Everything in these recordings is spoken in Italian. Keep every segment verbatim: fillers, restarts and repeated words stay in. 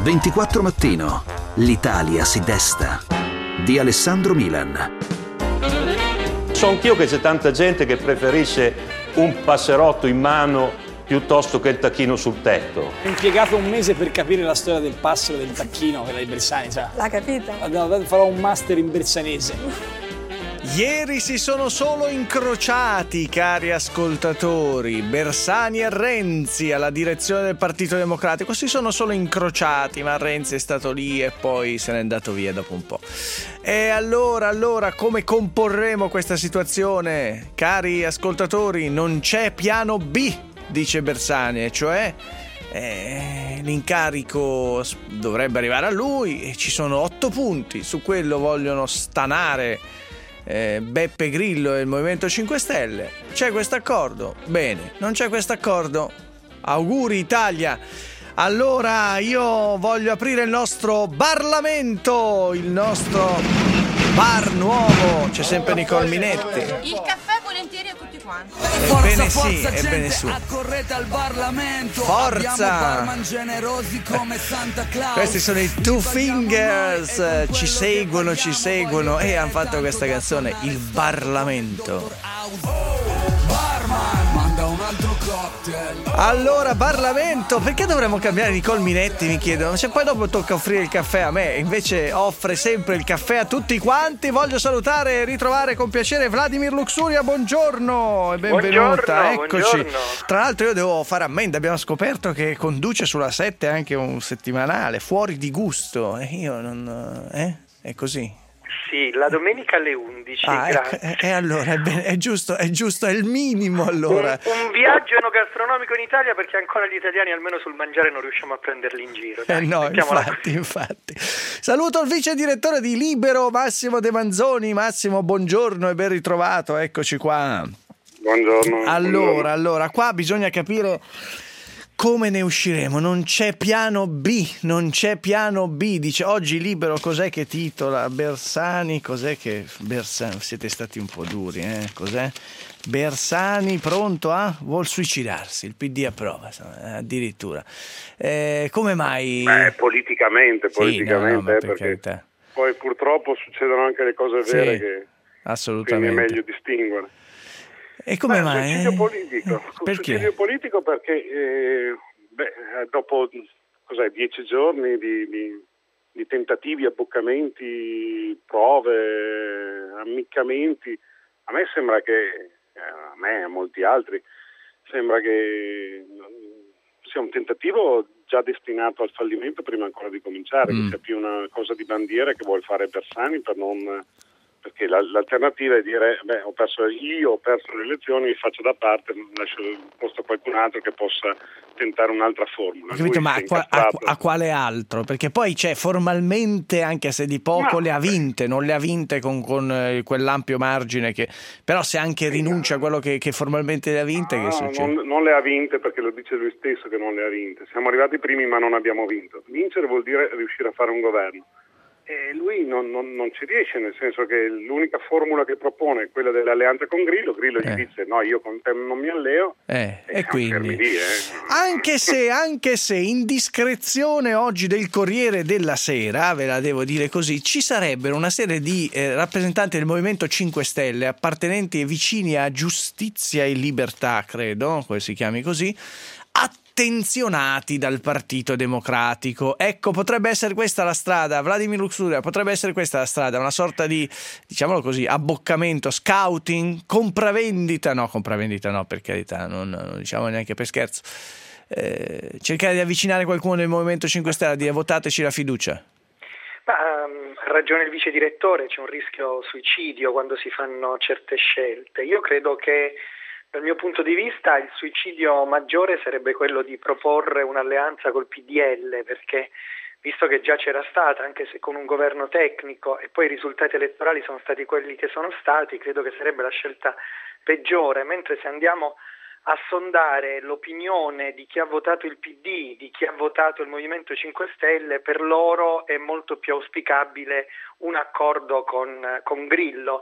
ventiquattro Mattino. L'Italia si desta. Di Alessandro Milan. So anch'io che c'è tanta gente che preferisce un passerotto in mano piuttosto che il tacchino sul tetto. Ho impiegato un mese per capire la storia del passero e del tacchino, quella di Bersani, sa? L'ha capita? Farò un master in bersanese. Ieri si sono solo incrociati, cari ascoltatori, Bersani e Renzi alla direzione del Partito Democratico. Si sono solo incrociati, ma Renzi è stato lì e poi se n'è andato via dopo un po'. E allora, allora, come comporremo questa situazione? Cari ascoltatori, non c'è piano B, dice Bersani, e cioè eh, l'incarico dovrebbe arrivare a lui e ci sono otto punti, su quello vogliono stanare Eh, Beppe Grillo e il Movimento cinque Stelle. C'è questo accordo? Bene. Non c'è questo accordo? Auguri Italia. Allora io voglio aprire il nostro Parlamento, il nostro bar nuovo. C'è sempre Nicole Minetti. Il caffè volentieri a tutti quanti. Ebbene sì, ebbene su. Accorrete al Parlamento. Forza! Generosi come Santa Claus. Questi sono i Two Fingers. Ci seguono, ci seguono e hanno fatto questa canzone, il Parlamento. Barman, manda un altro cocktail. Allora, Parlamento, perché dovremmo cambiare Nicole Minetti, mi chiedono? Cioè, poi dopo tocca offrire il caffè a me, invece offre sempre il caffè a tutti quanti. Voglio salutare e ritrovare con piacere Vladimir Luxuria, buongiorno e benvenuta. Buongiorno, Eccoci. buongiorno. Tra l'altro io devo fare ammenda, abbiamo scoperto che conduce sulla sette anche un settimanale, Fuori di gusto, e io non... eh? È così. Sì, la domenica alle undici. Ah, grazie. ecco, e allora è, bene, è giusto, è giusto, è il minimo allora. Un, un viaggio enogastronomico in Italia, perché ancora gli italiani almeno sul mangiare non riusciamo a prenderli in giro. Dai, eh no, infatti, infatti. Saluto il vice direttore di Libero, Massimo De Manzoni. Massimo, buongiorno e ben ritrovato, eccoci qua. Buongiorno. Allora, buongiorno. allora, qua bisogna capire come ne usciremo. Non c'è piano B, non c'è piano B. Dice oggi Libero, cos'è che titola? Bersani, cos'è che Bersani? Siete stati un po' duri, eh? Cos'è? Bersani pronto a vuol suicidarsi, il P D approva, insomma, addirittura. Eh, come mai? Beh, politicamente, Sì, politicamente, no, no, ma eh, per perché carità. poi purtroppo succedono anche le cose Sì, vere che assolutamente. quindi è meglio distinguere. E come Beh, mai? Suicidio politico. Perché? Suicidio politico perché eh, beh, dopo cos'è, dieci giorni di, di, di tentativi, abboccamenti, prove, ammiccamenti, a me sembra che, a me e a molti altri, sembra che sia un tentativo già destinato al fallimento prima ancora di cominciare, mm. che sia più una cosa di bandiera che vuol fare Bersani per non... perché l'alternativa è dire beh, ho perso io, ho perso le elezioni, mi faccio da parte, lascio il posto a qualcun altro che possa tentare un'altra formula. Ho capito, Lui ma si è a, qua- a, incazzato. a quale altro? Perché poi c'è formalmente, anche se di poco, No, le ha beh. vinte, non le ha vinte con, con eh, quell'ampio margine che... Però se anche rinuncia a quello che, che formalmente le ha vinte, No, che succede? non, non le ha vinte, perché lo dice lui stesso che non le ha vinte. Siamo arrivati primi ma non abbiamo vinto. Vincere vuol dire riuscire a fare un governo. E lui non, non, non ci riesce, nel senso che l'unica formula che propone è quella dell'alleanza con Grillo. Grillo Eh. gli dice no, io con te non mi alleo. Eh, e e siamo quindi fermi lì, eh. anche se anche se indiscrezione oggi del Corriere della Sera, ve la devo dire così, ci sarebbero una serie di eh, rappresentanti del Movimento cinque Stelle appartenenti e vicini a Giustizia e Libertà, credo, come si chiami così, attenzionati dal Partito Democratico. Ecco, potrebbe essere questa la strada, Vladimir Luxuria, potrebbe essere questa la strada, una sorta di, diciamolo così, abboccamento, scouting, compravendita, no, compravendita no, per carità, non, non diciamo neanche per scherzo, eh, cercare di avvicinare qualcuno del Movimento cinque Stelle a dire votateci la fiducia. Ma um, ha ragione il vice direttore, c'è un rischio suicidio quando si fanno certe scelte. Io credo che dal mio punto di vista il suicidio maggiore sarebbe quello di proporre un'alleanza col P D L, perché visto che già c'era stata, anche se con un governo tecnico, e poi i risultati elettorali sono stati quelli che sono stati, credo che sarebbe la scelta peggiore, mentre se andiamo a sondare l'opinione di chi ha votato il P D, di chi ha votato il Movimento cinque Stelle, per loro è molto più auspicabile un accordo con, con Grillo.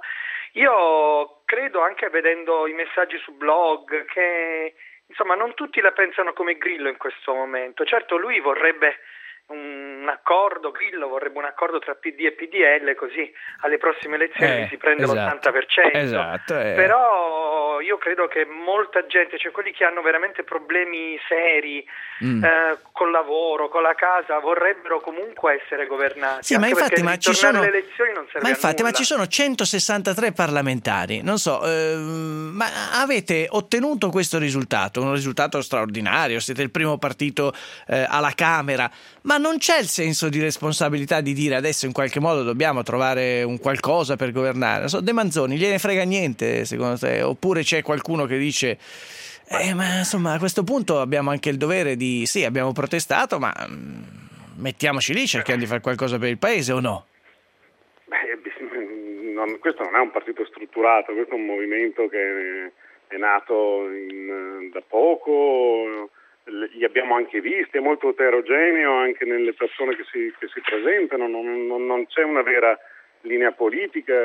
Io credo, anche vedendo i messaggi su blog, che insomma non tutti la pensano come Grillo in questo momento. Certo, lui vorrebbe un un accordo, Grillo vorrebbe un accordo tra P D e P D L, così alle prossime elezioni eh, si prende esatto, l'ottanta per cento. Esatto, eh. Però io credo che molta gente, cioè quelli che hanno veramente problemi seri mm. eh, col lavoro, con la casa, vorrebbero comunque essere governati. Sì, ma infatti, ma ci sono, alle elezioni non serve ma infatti, a nulla. ma ci sono centosessantatré parlamentari, non so, eh, ma avete ottenuto questo risultato, un risultato straordinario, siete il primo partito eh, alla Camera, ma non c'è il senso di responsabilità di dire adesso in qualche modo dobbiamo trovare un qualcosa per governare? Non so, De Manzoni, gliene frega niente secondo te? Oppure c'è qualcuno che dice eh, ma insomma a questo punto abbiamo anche il dovere di, sì, abbiamo protestato, ma mh, mettiamoci lì, cerchiamo di fare qualcosa per il paese, o no? Beh, non, questo non è un partito strutturato, questo è un movimento che è nato in, da poco, li abbiamo anche visti, è molto eterogeneo anche nelle persone che si, che si presentano, non, non, non c'è una vera linea politica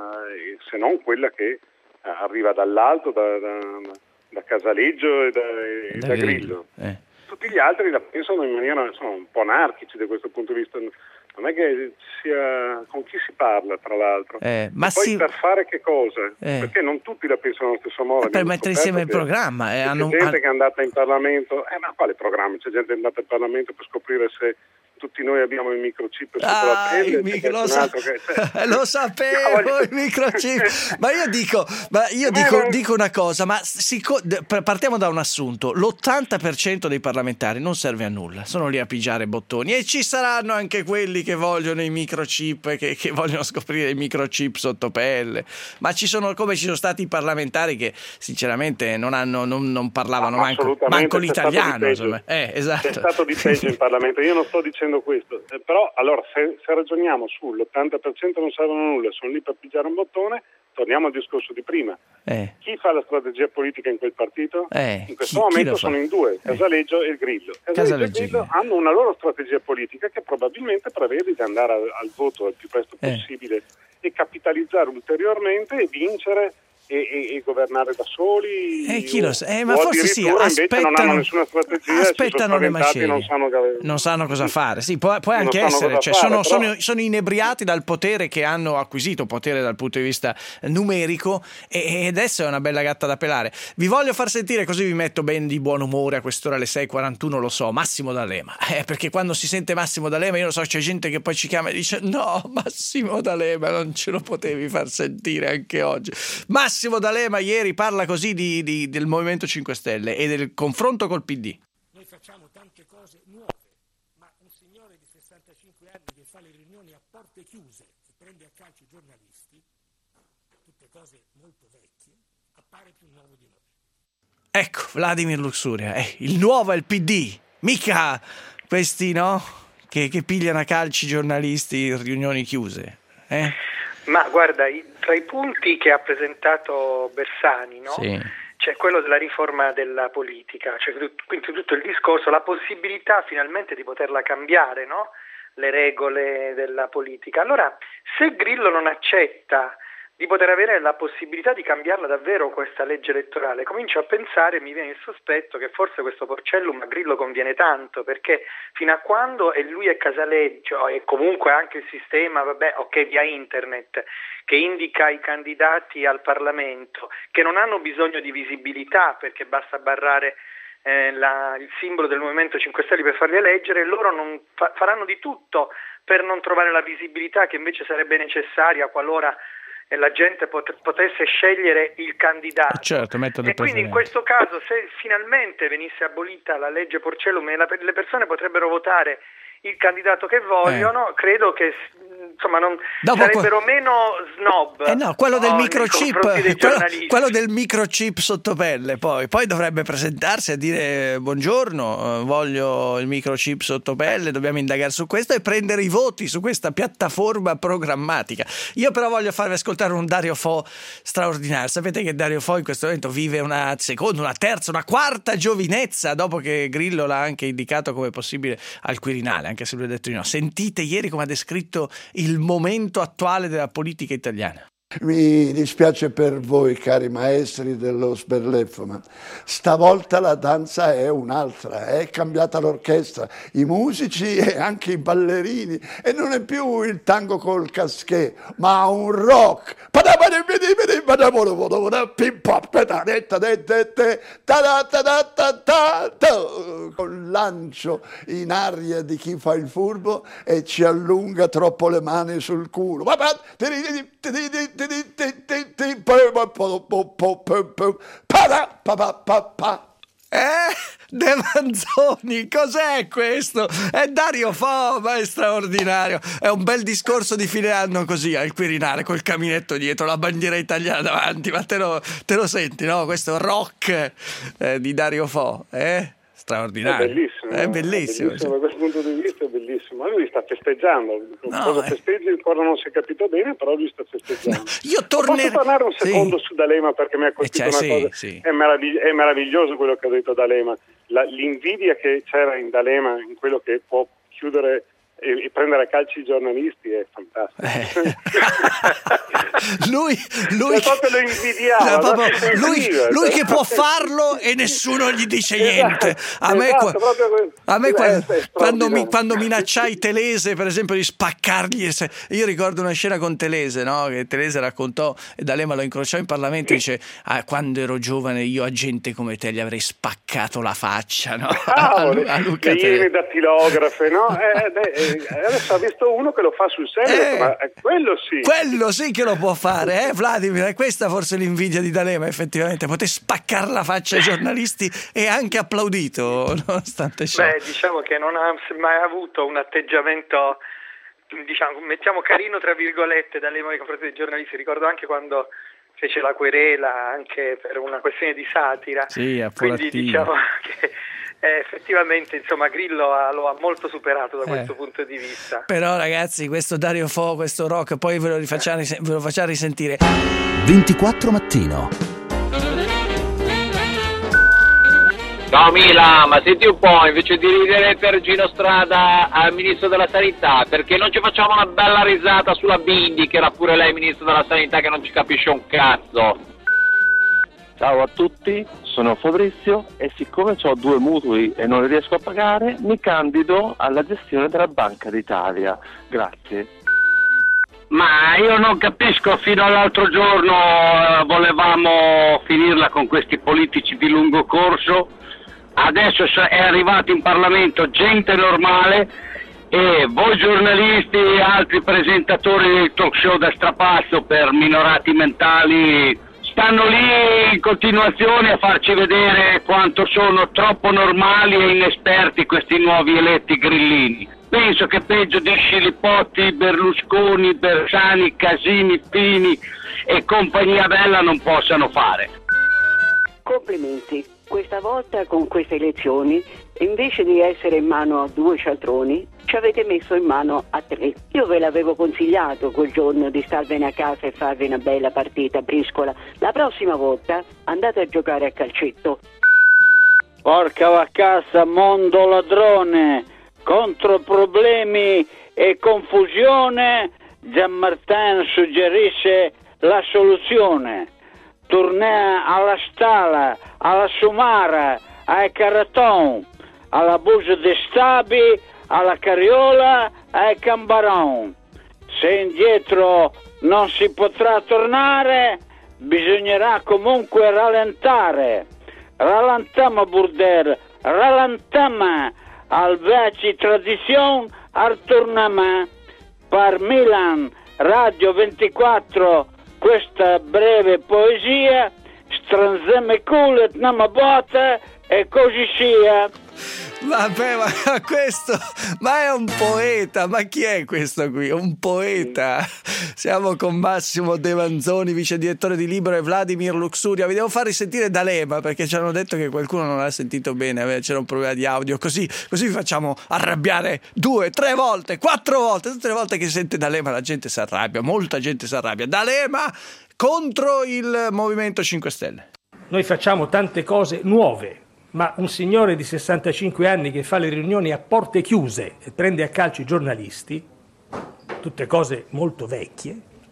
se non quella che arriva dall'alto, da, da, da Casaleggio e da, e da, da Grillo. Grillo. Eh. Tutti gli altri la pensano in maniera, sono un po' anarchici da questo punto di vista. Non è che sia con chi si parla, tra l'altro. Eh, ma poi si... per fare che cosa? Eh. Perché non tutti la pensano allo stesso modo. Per mettere insieme il programma. Eh, c'è hanno... gente che è andata in Parlamento. Eh, ma quale programma? C'è gente che è andata in Parlamento per scoprire se tutti noi abbiamo il microchip sotto ah, la pelle. Micro, lo, sa- che, cioè... lo sapevo, no, il microchip. Ma io dico, ma io dico, non... dico una cosa, ma si co- partiamo da un assunto. L'ottanta per cento dei parlamentari non serve a nulla, sono lì a pigiare bottoni, e ci saranno anche quelli che vogliono i microchip, che, che vogliono scoprire il microchip sotto pelle. Ma ci sono, come ci sono stati i parlamentari che sinceramente non hanno non, non parlavano ah, manco, manco l'italiano, insomma. Eh, esatto. C'è stato di peggio in Parlamento. Io non sto dicendo questo, eh, però allora se, se ragioniamo sull'ottanta per cento non servono a nulla, sono lì per pigiare un bottone, torniamo al discorso di prima. Eh. Chi fa la strategia politica in quel partito? Eh. In questo chi, momento chi sono in due, Casaleggio eh. e il Grillo. Casaleggio e Grillo hanno una loro strategia politica che probabilmente prevede di andare al, al voto il più presto possibile eh. e capitalizzare ulteriormente e vincere E, e, e governare da soli, eh, chi lo sa? Eh, ma forse sì, aspettano, non hanno nessuna strategia, aspettano le macerie, non sanno, non sanno cosa fare. Sì, può, può anche essere, cioè, fare, sono, però... sono, sono inebriati dal potere che hanno acquisito, potere dal punto di vista numerico, e, e adesso è una bella gatta da pelare. Vi voglio far sentire, così vi metto ben di buon umore a quest'ora alle sei e quarantuno, lo so, Massimo D'Alema, eh, perché quando si sente Massimo D'Alema, io lo so, c'è gente che poi ci chiama e dice no, Massimo D'Alema non ce lo potevi far sentire anche oggi. Massimo Massimo D'Alema ieri parla così di, di, del Movimento cinque Stelle e del confronto col P D. Noi facciamo tante cose nuove, ma un signore di sessantacinque anni che fa le riunioni a porte chiuse e prende a calcio i giornalisti, tutte cose molto vecchie, appare più nuovo di noi. Ecco, Vladimir Luxuria, eh, il nuovo è il P D, mica questi, no? Che, che pigliano a calci i giornalisti in riunioni chiuse, eh? Ma guarda, tra i punti che ha presentato Bersani, no? Sì. C'è quello della riforma della politica, cioè quindi tutto il discorso, la possibilità finalmente di poterla cambiare, no? Le regole della politica. Allora, se Grillo non accetta di poter avere la possibilità di cambiarla davvero questa legge elettorale, comincio a pensare, mi viene il sospetto che forse questo Porcellum a Grillo conviene tanto, perché fino a quando è lui e Casaleggio e comunque anche il sistema, vabbè, ok, via internet, che indica i candidati al Parlamento, che non hanno bisogno di visibilità perché basta barrare eh, la, il simbolo del Movimento cinque Stelle per farli eleggere, loro non fa, faranno di tutto per non trovare la visibilità che invece sarebbe necessaria qualora e la gente pot- potesse scegliere il candidato. Certo, e quindi in questo caso, se finalmente venisse abolita la legge Porcellum e la, le persone potrebbero votare il candidato che vogliono, eh. credo che insomma non Dopo sarebbero que- meno snob. Eh no, quello del microchip, quello, quello del microchip sotto pelle, poi poi dovrebbe presentarsi a dire buongiorno, voglio il microchip sotto pelle, dobbiamo indagare su questo e prendere i voti su questa piattaforma programmatica. Io però voglio farvi ascoltare un Dario Fo straordinario. Sapete che Dario Fo in questo momento vive una seconda, una terza, una quarta giovinezza dopo che Grillo l'ha anche indicato come possibile al Quirinale, anche se lui ha detto di no. Sentite ieri come ha descritto il momento attuale della politica italiana. Mi dispiace per voi, cari maestri dello sberleffo, ma stavolta la danza è un'altra, è cambiata l'orchestra, i musici e anche i ballerini, e non è più il tango col casquet, ma un rock. Con lancio in aria di chi fa il furbo e ci allunga troppo le mani sul culo. Eh, De Manzoni, cos'è questo? È Dario Fo, ma è straordinario. È un bel discorso di fine anno così al Quirinale, col caminetto dietro, la bandiera italiana davanti. Ma te lo, te lo senti, no? Questo rock eh, di Dario Fo, eh? Straordinario. È bellissimo. È bellissimo. È bellissimo, da questo punto di vista è bellissimo. Ma lui sta festeggiando. No, Cosa eh. festeggia ancora non si è capito bene, però lui sta festeggiando. No, io tornerei... Posso tornare un secondo sì. su D'Alema, perché mi ha colpito eh, cioè, una sì, cosa. Sì. È, meravigli- è meraviglioso quello che ha detto D'Alema. La, l'invidia che c'era in D'Alema, in quello che può chiudere e, e prendere a calci i giornalisti, è fantastico. Eh. lui lui, cioè, proprio lo invidiava, proprio, lo lui, sentiva, lui cioè. che può farlo e nessuno gli dice niente. A me, esatto, a me eh, quando, mi, quando minacciai Telese, per esempio, di spaccargli, io ricordo una scena con Telese, no? Che Telese raccontò, e D'Alema lo incrociò in Parlamento e dice: ah, quando ero giovane io a gente come te gli avrei spaccato la faccia, no? Ah, a, Lu- a Luca le iene dattilografe, no? Eh, eh, adesso ha visto uno che lo fa sul serio, Eh, ma quello sì. Quello sì che lo può fare, eh Vladimir? È questa forse l'invidia di D'Alema, effettivamente, poter spaccare la faccia ai giornalisti, e anche applaudito nonostante ciò. Beh, diciamo che non ha mai avuto un atteggiamento, diciamo, mettiamo carino tra virgolette, D'Alema nei confronti dei giornalisti. Ricordo anche quando fece la querela anche per una questione di satira. Sì, quindi diciamo che eh, effettivamente, insomma, Grillo ha, lo ha molto superato da Eh. questo punto di vista. Però ragazzi, questo Dario Fo, questo rock, poi ve lo rifacciamo, ve lo facciamo risentire. ventiquattro mattino. Ciao Mila, ma senti un po', invece di ridere per Gino Strada al ministro della sanità, perché non ci facciamo una bella risata sulla Bindi, che era pure lei ministro della sanità, che non ci capisce un cazzo? Ciao a tutti, sono Fabrizio e siccome ho due mutui e non li riesco a pagare, mi candido alla gestione della Banca d'Italia. Grazie. Ma io non capisco, fino all'altro giorno eh, volevamo finirla con questi politici di lungo corso, adesso è arrivato in Parlamento gente normale e voi giornalisti e altri presentatori del talk show da strapazzo per minorati mentali stanno lì in continuazione a farci vedere quanto sono troppo normali e inesperti questi nuovi eletti grillini. Penso che peggio di Scilipotti, Berlusconi, Bersani, Casini, Pini e compagnia bella non possano fare. Complimenti. Questa volta con queste elezioni, invece di essere in mano a due cialtroni, ci avete messo in mano a tre. Io ve l'avevo consigliato quel giorno di starvene a casa e farvi una bella partita a briscola. La prossima volta andate a giocare a calcetto. Porca vaccassa, mondo ladrone, contro problemi e confusione, Gianmartin suggerisce la soluzione. Tornare alla Stala, alla Sumara, ai Caraton, alla Busa de Stabi, alla Cariola, ai Cambaron. Se indietro non si potrà tornare, bisognerà comunque rallentare. Rallentiamo burdel, rallentiamo, al veci tradizione, al tornama. Per Milan, Radio ventiquattro, questa breve poesia, stranzeme culet nama bota e così sia. Vabbè, ma questo, ma è un poeta, ma chi è questo qui? Un poeta. Siamo con Massimo De Manzoni, vice direttore di Libero, e Vladimir Luxuria. Vi devo far risentire D'Alema perché ci hanno detto che qualcuno non l'ha sentito bene, c'era un problema di audio, così, così vi facciamo arrabbiare due, tre volte, quattro volte, tutte le volte che sente D'Alema la gente si arrabbia, molta gente si arrabbia. D'Alema contro il Movimento cinque Stelle. Noi facciamo tante cose nuove, ma un signore di sessantacinque anni che fa le riunioni a porte chiuse e prende a calcio i giornalisti, tutte cose molto vecchie,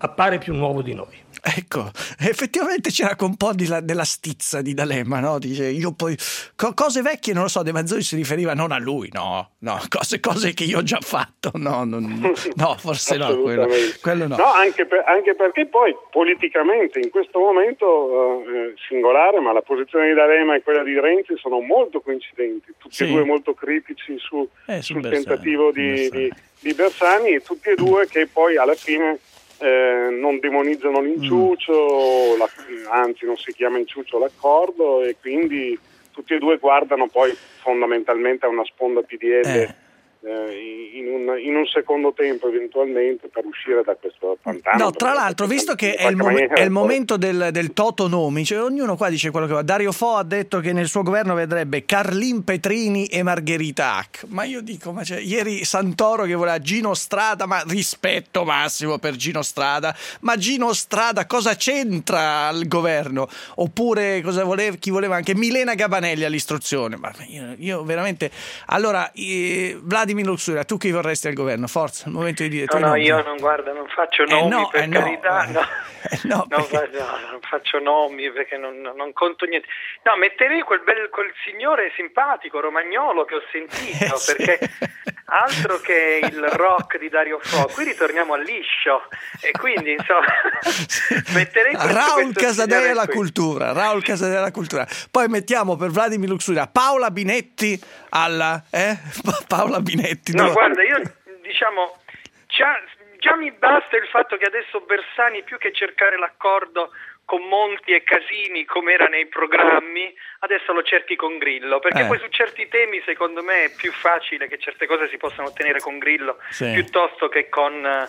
appare più nuovo di noi. Ecco, effettivamente c'era un po' di la, della stizza di D'Alema, no? Dice, io poi co- cose vecchie, non lo so, De Manzoni si riferiva non a lui, no, no, cose, cose che io ho già fatto, no, non, no, forse no, quello, quello no. No, anche, per, anche perché poi politicamente in questo momento eh, singolare, ma la posizione di D'Alema e quella di Renzi sono molto coincidenti, tutti sì. e due molto critici su, eh, sul Bersani, tentativo di Bersani. Di, di Bersani, e tutti e due che poi alla fine Eh, non demonizzano l'inciucio, mm. la, anzi non si chiama inciucio l'accordo, e quindi tutti e due guardano poi fondamentalmente a una sponda P D L eh. Eh, in, un, in un secondo tempo eventualmente per uscire da questo pantano. No, tra l'altro, visto che è il, mom- è il momento del, del toto nomi, cioè ognuno qua dice quello che va. Dario Fo ha detto che nel suo governo vedrebbe Carlin Petrini e Margherita Hack, ma io dico, ma cioè, ieri Santoro che voleva Gino Strada, ma rispetto massimo per Gino Strada, ma Gino Strada cosa c'entra al governo? Oppure cosa voleva, chi voleva anche Milena Gabanelli all'istruzione, ma io, io veramente allora eh, Vladimir Luxuria, tu chi vorresti al governo? Forza, il momento di dire. No, no, io non guarda, non faccio nomi eh no, per eh no, carità, eh, no. Eh no, non, faccio, no, non faccio nomi perché non, non conto niente. No, metterei quel bel quel signore simpatico romagnolo che ho sentito, eh, sì. perché altro che il rock di Dario Fo, qui ritorniamo al liscio, e quindi insomma metterei questo, Raul questo Casadei alla qui. cultura, Raul Casadei alla cultura. Poi mettiamo per Vladimir Luxuria Paola Binetti alla eh? Paola Binetti. No, dove... guarda, io diciamo già, già mi basta il fatto che adesso Bersani, più che cercare l'accordo con Monti e Casini come era nei programmi, adesso lo cerchi con Grillo, perché eh. poi su certi temi secondo me è più facile che certe cose si possano ottenere con Grillo sì. piuttosto che con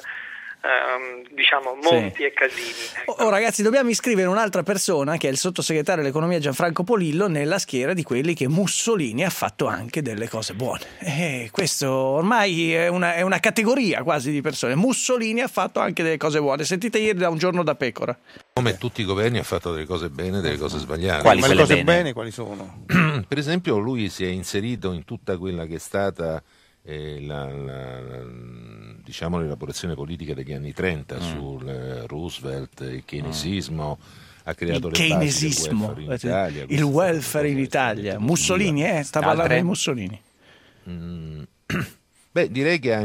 ehm, diciamo Monti sì. e Casini. Ecco. Oh, ragazzi, dobbiamo iscrivere un'altra persona che è il sottosegretario all'economia Gianfranco Polillo nella schiera di quelli che Mussolini ha fatto anche delle cose buone. E questo ormai è una, è una categoria quasi di persone. Mussolini ha fatto anche delle cose buone. Sentite ieri da Un giorno da pecora. Come tutti i governi ha fatto delle cose bene e delle cose sbagliate. Quali Ma le cose bene? bene quali sono? Per esempio lui si è inserito in tutta quella che è stata eh, la, la, la, diciamo l'elaborazione politica degli anni trenta mm. sul eh, Roosevelt, il keynesismo, mm. ha creato il le keynesismo, basi del welfare in Italia. Il welfare in Italia. Mussolini, eh, sta parlando di Mussolini. Mm. Beh, direi che ha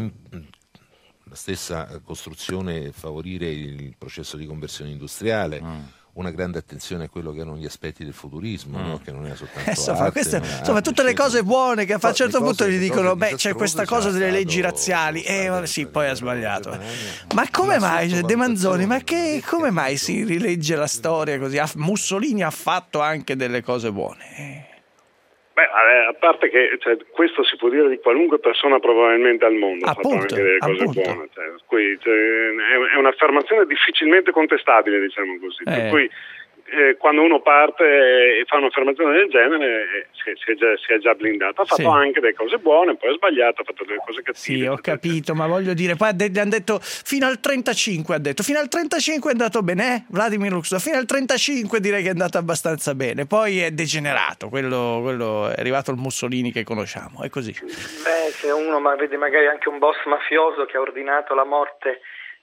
la stessa costruzione, favorire il processo di conversione industriale, mm. una grande attenzione a quello che erano gli aspetti del futurismo, mm. no? Che non era soltanto eh, insomma, arte, queste, arte, insomma tutte le cose buone che a un certo punto gli dicono beh c'è questa cosa delle leggi stato, razziali e eh, sì, poi ha sbagliato. Ma come mai De Manzoni, ma che come mai si rilegge la storia così? Mussolini ha fatto anche delle cose buone. Beh, a parte che cioè, questo si può dire di qualunque persona probabilmente al mondo, ha fatto anche delle cose appunto. buone. Cioè, qui, cioè, è, è un'affermazione difficilmente contestabile, diciamo così. Eh. Per cui eh, quando uno parte e fa un'affermazione del genere eh, si, si, è già, si è già blindato. Ha fatto sì. anche delle cose buone, poi ha sbagliato, ha fatto delle cose cattive. Sì, ho capito, ma voglio dire, poi hanno detto fino al trentacinque, ha detto fino al trentacinque è andato bene, eh? Vladimir Luxuria, fino al trentacinque direi che è andato abbastanza bene, poi è degenerato, quello, quello è arrivato il Mussolini che conosciamo, è così. Beh, se uno ma vede magari anche un boss mafioso che ha ordinato la morte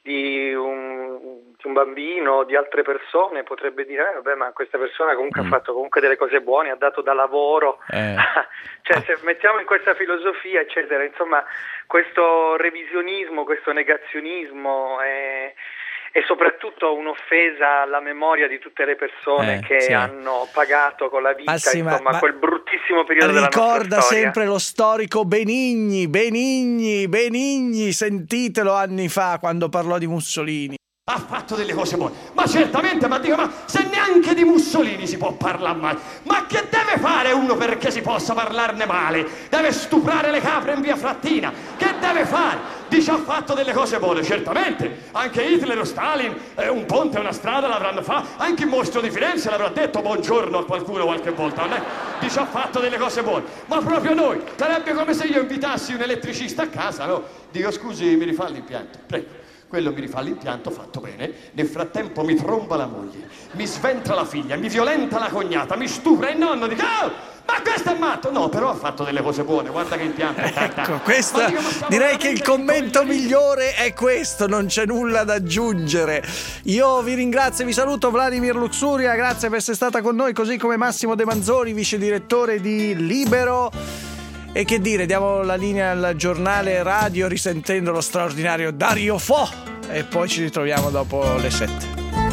di un, di un bambino o di altre persone, potrebbe dire eh, vabbè, ma questa persona comunque mm. ha fatto comunque delle cose buone, ha dato da lavoro eh. cioè se mettiamo in questa filosofia eccetera, insomma questo revisionismo, questo negazionismo è, è soprattutto un'offesa alla memoria di tutte le persone eh, che sì. hanno pagato con la vita ma sì, insomma ma, quel bruttissimo periodo della nostra storia. Ricorda sempre lo storico Benigni, Benigni, Benigni, sentitelo anni fa quando parlò di Mussolini. Ha fatto delle cose buone, ma certamente, ma dico, ma se neanche di Mussolini si può parlare male, ma che deve fare uno perché si possa parlarne male? Deve stuprare le capre in via Frattina, che deve fare? Dice ha fatto delle cose buone, certamente, anche Hitler o Stalin, eh, un ponte e una strada l'avranno fatto, anche il mostro di Firenze l'avrà detto buongiorno a qualcuno qualche volta, non è? Dice ha fatto delle cose buone, ma proprio noi, sarebbe come se io invitassi un elettricista a casa, no? Dico scusi, mi rifà l'impianto, prego. Quello mi rifà l'impianto, fatto bene, nel frattempo mi tromba la moglie, mi sventra la figlia, mi violenta la cognata, mi stupra il nonno, dico oh, Ma questo è matto! No, però ha fatto delle cose buone, guarda che impianto. Ecco, questo direi che il commento migliore è questo, non c'è nulla da aggiungere. Io vi ringrazio e vi saluto, Vladimir Luxuria, grazie per essere stata con noi, così come Massimo De Manzoni, vice direttore di Libero. E che dire, diamo la linea al giornale radio risentendo lo straordinario Dario Fo e poi ci ritroviamo dopo le sette.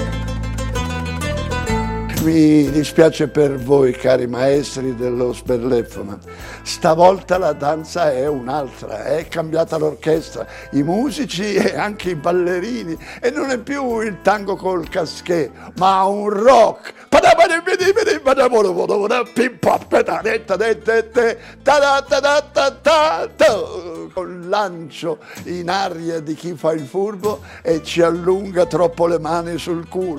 Mi dispiace per voi, cari maestri dello sberleffo, ma stavolta la danza è un'altra, è cambiata l'orchestra, i musici e anche i ballerini, e non è più il tango col casché, ma un rock. Con lancio in aria di chi fa il furbo e ci allunga troppo le mani sul culo.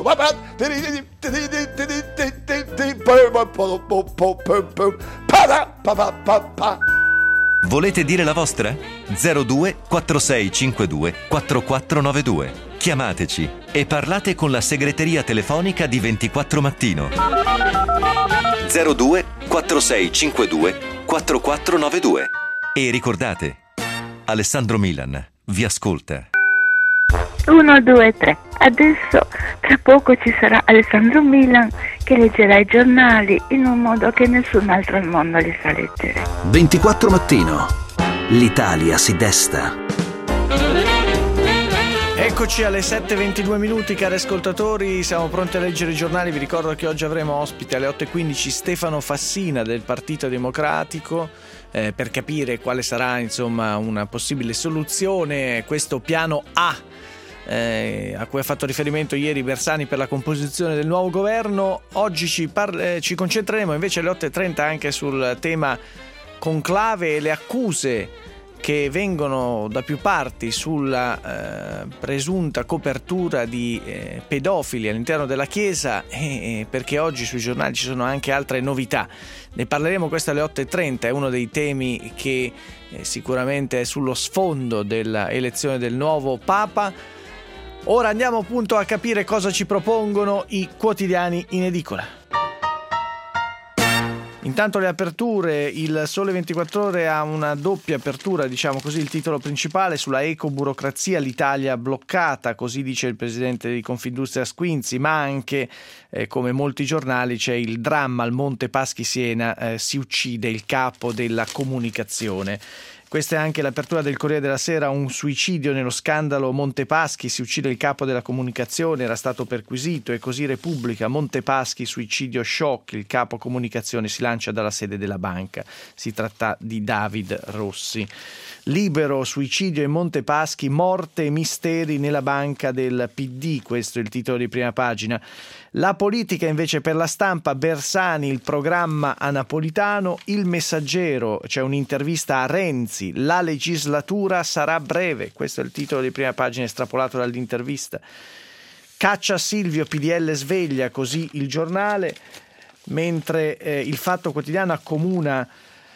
Volete dire la vostra? zero due quattro sei cinque due quattro quattro nove due. Chiamateci e parlate con la segreteria telefonica di ventiquattro Mattino. zero due quattro sei cinque due quattro quattro nove due. E ricordate, Alessandro Milan vi ascolta. uno, due, tre. Adesso tra poco ci sarà Alessandro Milan che leggerà i giornali in un modo che nessun altro al mondo li sa leggere. ventiquattro Mattino. L'Italia si desta. Eccoci alle sette e ventidue minuti, cari ascoltatori, siamo pronti a leggere i giornali. Vi ricordo che oggi avremo ospite alle otto e quindici Stefano Fassina del Partito Democratico eh, per capire quale sarà, insomma, una possibile soluzione, questo piano A eh, a cui ha fatto riferimento ieri Bersani per la composizione del nuovo governo. Oggi ci, parle, ci concentreremo invece alle otto e trenta anche sul tema conclave e le accuse che vengono da più parti sulla eh, presunta copertura di eh, pedofili all'interno della Chiesa, e perché oggi sui giornali ci sono anche altre novità. Ne parleremo, questo alle otto e trenta, è uno dei temi che eh, sicuramente è sullo sfondo dell'elezione del nuovo Papa. Ora andiamo appunto a capire cosa ci propongono i quotidiani in edicola. Intanto le aperture, il Sole ventiquattro Ore ha una doppia apertura, diciamo così, il titolo principale sulla ecoburocrazia, l'Italia bloccata, così dice il presidente di Confindustria Squinzi, ma anche, eh, come molti giornali, c'è il dramma al Monte Paschi Siena, eh, si uccide il capo della comunicazione. Questa è anche l'apertura del Corriere della Sera, un suicidio nello scandalo Montepaschi, si uccide il capo della comunicazione, era stato perquisito, e così Repubblica, Montepaschi, suicidio shock, il capo comunicazione si lancia dalla sede della banca, si tratta di David Rossi. Libero, suicidio in Montepaschi, morte e misteri nella banca del P D, questo è il titolo di prima pagina. La politica invece per la Stampa, Bersani, il programma a Napolitano, Il Messaggero, c'è un'intervista a Renzi, la legislatura sarà breve, questo è il titolo di prima pagina estrapolato dall'intervista. Caccia Silvio, P D L sveglia, così il giornale, mentre eh, il Fatto Quotidiano accomuna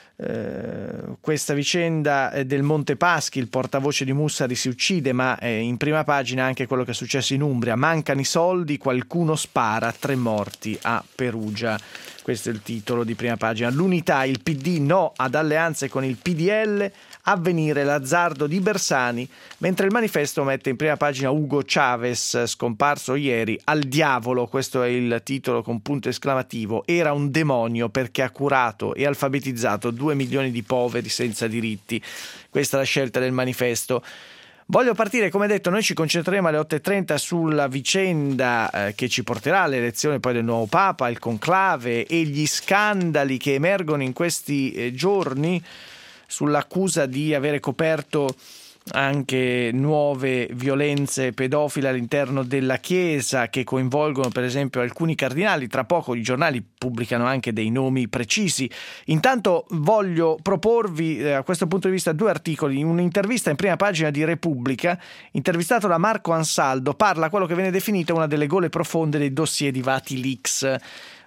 Uh, questa vicenda eh, del Montepaschi, il portavoce di Mussari si uccide, ma eh, in prima pagina anche quello che è successo in Umbria, mancano i soldi, qualcuno spara, tre morti a Perugia, questo è il titolo di prima pagina. L'Unità, il P D no ad alleanze con il P D L, Avvenire, l'azzardo di Bersani, mentre il Manifesto mette in prima pagina Ugo Chavez, scomparso ieri, al diavolo, questo è il titolo con punto esclamativo, era un demonio perché ha curato e alfabetizzato due milioni di poveri senza diritti, questa è la scelta del Manifesto. Voglio partire, come detto, noi ci concentreremo alle otto e trenta sulla vicenda eh, che ci porterà all'elezione poi del nuovo Papa, il conclave e gli scandali che emergono in questi eh, giorni sull'accusa di avere coperto anche nuove violenze pedofile all'interno della Chiesa, che coinvolgono per esempio alcuni cardinali. Tra poco i giornali pubblicano anche dei nomi precisi. Intanto voglio proporvi eh, a questo punto di vista due articoli. Un'intervista in prima pagina di Repubblica, intervistato da Marco Ansaldo, parla quello che viene definito una delle gole profonde dei dossier di Vati Leaks.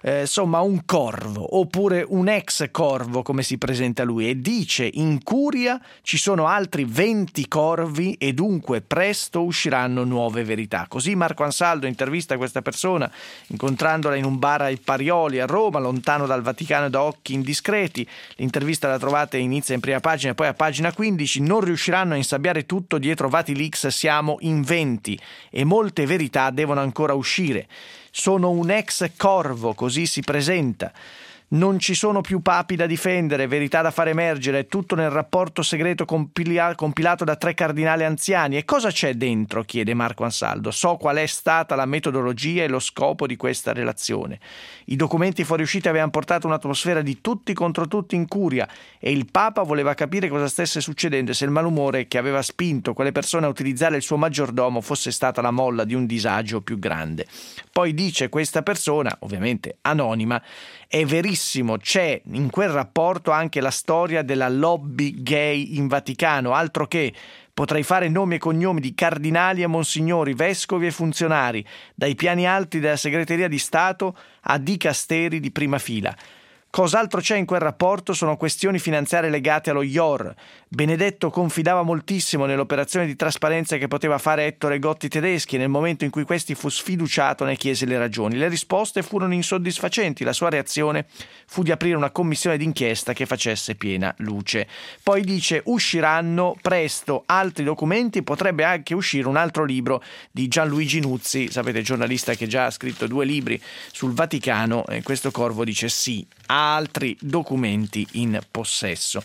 eh, insomma un corvo, oppure un ex corvo come si presenta lui, e dice in curia ci sono altri venti corvi e dunque presto usciranno nuove verità. Così Marco Ansaldo intervista questa persona incontrandola in un bar ai Parioli a Roma, lontano dal Vaticano e da occhi indiscreti. L'intervista la trovate, inizia in prima pagina e poi a pagina quindici. Non riusciranno a insabbiare tutto, dietro Vatilix siamo in venti e molte verità devono ancora uscire. Sono un ex corvo, così si presenta. Non ci sono più papi da difendere, verità da far emergere, è tutto nel rapporto segreto compila- compilato da tre cardinali anziani. E cosa c'è dentro? Chiede Marco Ansaldo. So qual è stata la metodologia e lo scopo di questa relazione. I documenti fuoriusciti avevano portato un'atmosfera di tutti contro tutti in curia e il Papa voleva capire cosa stesse succedendo e se il malumore che aveva spinto quelle persone a utilizzare il suo maggiordomo fosse stata la molla di un disagio più grande. Poi dice questa persona, ovviamente anonima, è verissimo, c'è in quel rapporto anche la storia della lobby gay in Vaticano, altro che potrei fare nomi e cognomi di cardinali e monsignori, vescovi e funzionari, dai piani alti della segreteria di Stato a dicasteri di prima fila. Cos'altro c'è in quel rapporto? Sono questioni finanziarie legate allo I O R. Benedetto confidava moltissimo nell'operazione di trasparenza che poteva fare Ettore Gotti Tedeschi e nel momento in cui questi fu sfiduciato ne chiese le ragioni. Le risposte furono insoddisfacenti. La sua reazione fu di aprire una commissione d'inchiesta che facesse piena luce. Poi dice usciranno presto altri documenti, potrebbe anche uscire un altro libro di Gianluigi Nuzzi, sapete, giornalista che già ha scritto due libri sul Vaticano, e questo corvo dice sì, altri documenti in possesso.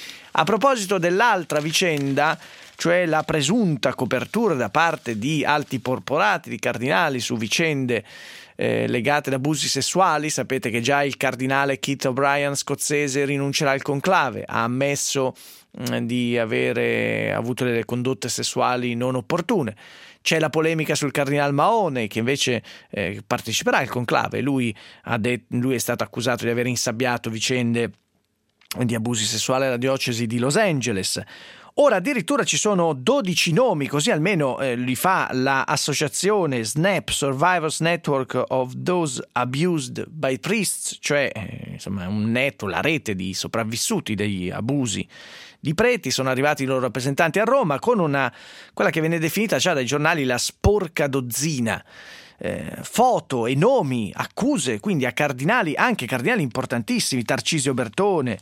A proposito dell'altra vicenda, cioè la presunta copertura da parte di alti porporati, di cardinali su vicende eh, legate ad abusi sessuali, sapete che già il cardinale Keith O'Brien scozzese rinuncerà al conclave, ha ammesso mh, di avere avuto delle condotte sessuali non opportune. C'è la polemica sul cardinal Mahone che invece eh, parteciperà al conclave. Lui, ha det- lui è stato accusato di aver insabbiato vicende di abusi sessuali alla diocesi di Los Angeles. Ora addirittura ci sono dodici nomi, così almeno eh, li fa l'associazione SNAP, Survivors Network of Those Abused by Priests, cioè eh, insomma un netto, la rete di sopravvissuti degli abusi di preti. Sono arrivati i loro rappresentanti a Roma con una quella che viene definita già dai giornali la sporca dozzina. Eh, foto e nomi, accuse quindi a cardinali, anche cardinali importantissimi, Tarcisio Bertone,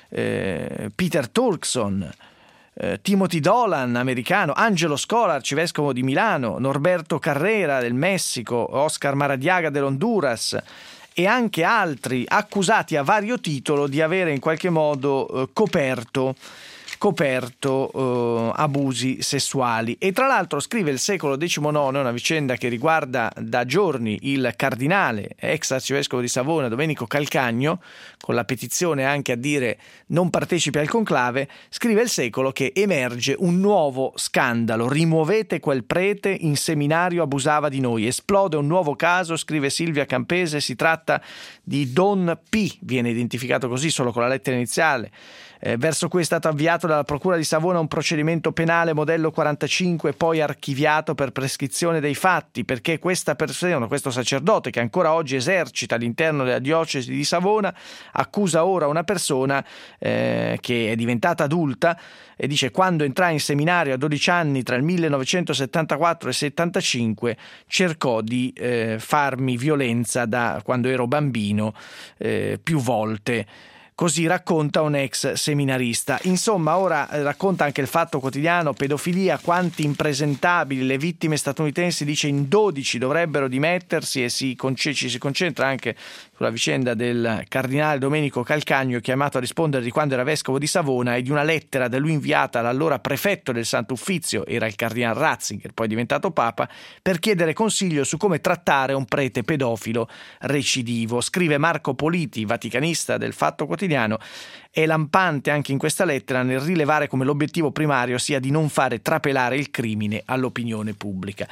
eh, Peter Turkson, eh, Timothy Dolan, americano, Angelo Scola, arcivescovo di Milano, Norberto Carrera del Messico, Oscar Maradiaga dell'Honduras e anche altri accusati a vario titolo di avere in qualche modo eh, coperto coperto eh, abusi sessuali. E tra l'altro scrive il Secolo diciannove, una vicenda che riguarda da giorni il cardinale ex arcivescovo di Savona Domenico Calcagno, con la petizione anche a dire non partecipi al conclave. Scrive il Secolo che emerge un nuovo scandalo, rimuovete quel prete, in seminario abusava di noi, esplode un nuovo caso, scrive Silvia Campese, si tratta di Don P, viene identificato così solo con la lettera iniziale, Eh, verso cui è stato avviato dalla Procura di Savona un procedimento penale modello quarantacinque, poi archiviato per prescrizione dei fatti, perché questa persona, questo sacerdote che ancora oggi esercita all'interno della diocesi di Savona, accusa ora una persona eh, che è diventata adulta e dice: quando entrai in seminario a dodici anni tra il millenovecentosettantaquattro e settantacinque cercò di eh, farmi violenza da quando ero bambino eh, più volte. Così racconta un ex seminarista. Insomma, ora racconta anche il Fatto Quotidiano, pedofilia, quanti impresentabili, le vittime statunitensi, dice in dodici dovrebbero dimettersi, e si conce- ci si concentra anche sulla vicenda del cardinale Domenico Calcagno, chiamato a rispondere di quando era vescovo di Savona e di una lettera da lui inviata all'allora prefetto del Santo Uffizio, era il cardinale Ratzinger, poi diventato papa, per chiedere consiglio su come trattare un prete pedofilo recidivo. Scrive Marco Politi, vaticanista del Fatto Quotidiano. È lampante anche in questa lettera nel rilevare come l'obiettivo primario sia di non fare trapelare il crimine all'opinione pubblica.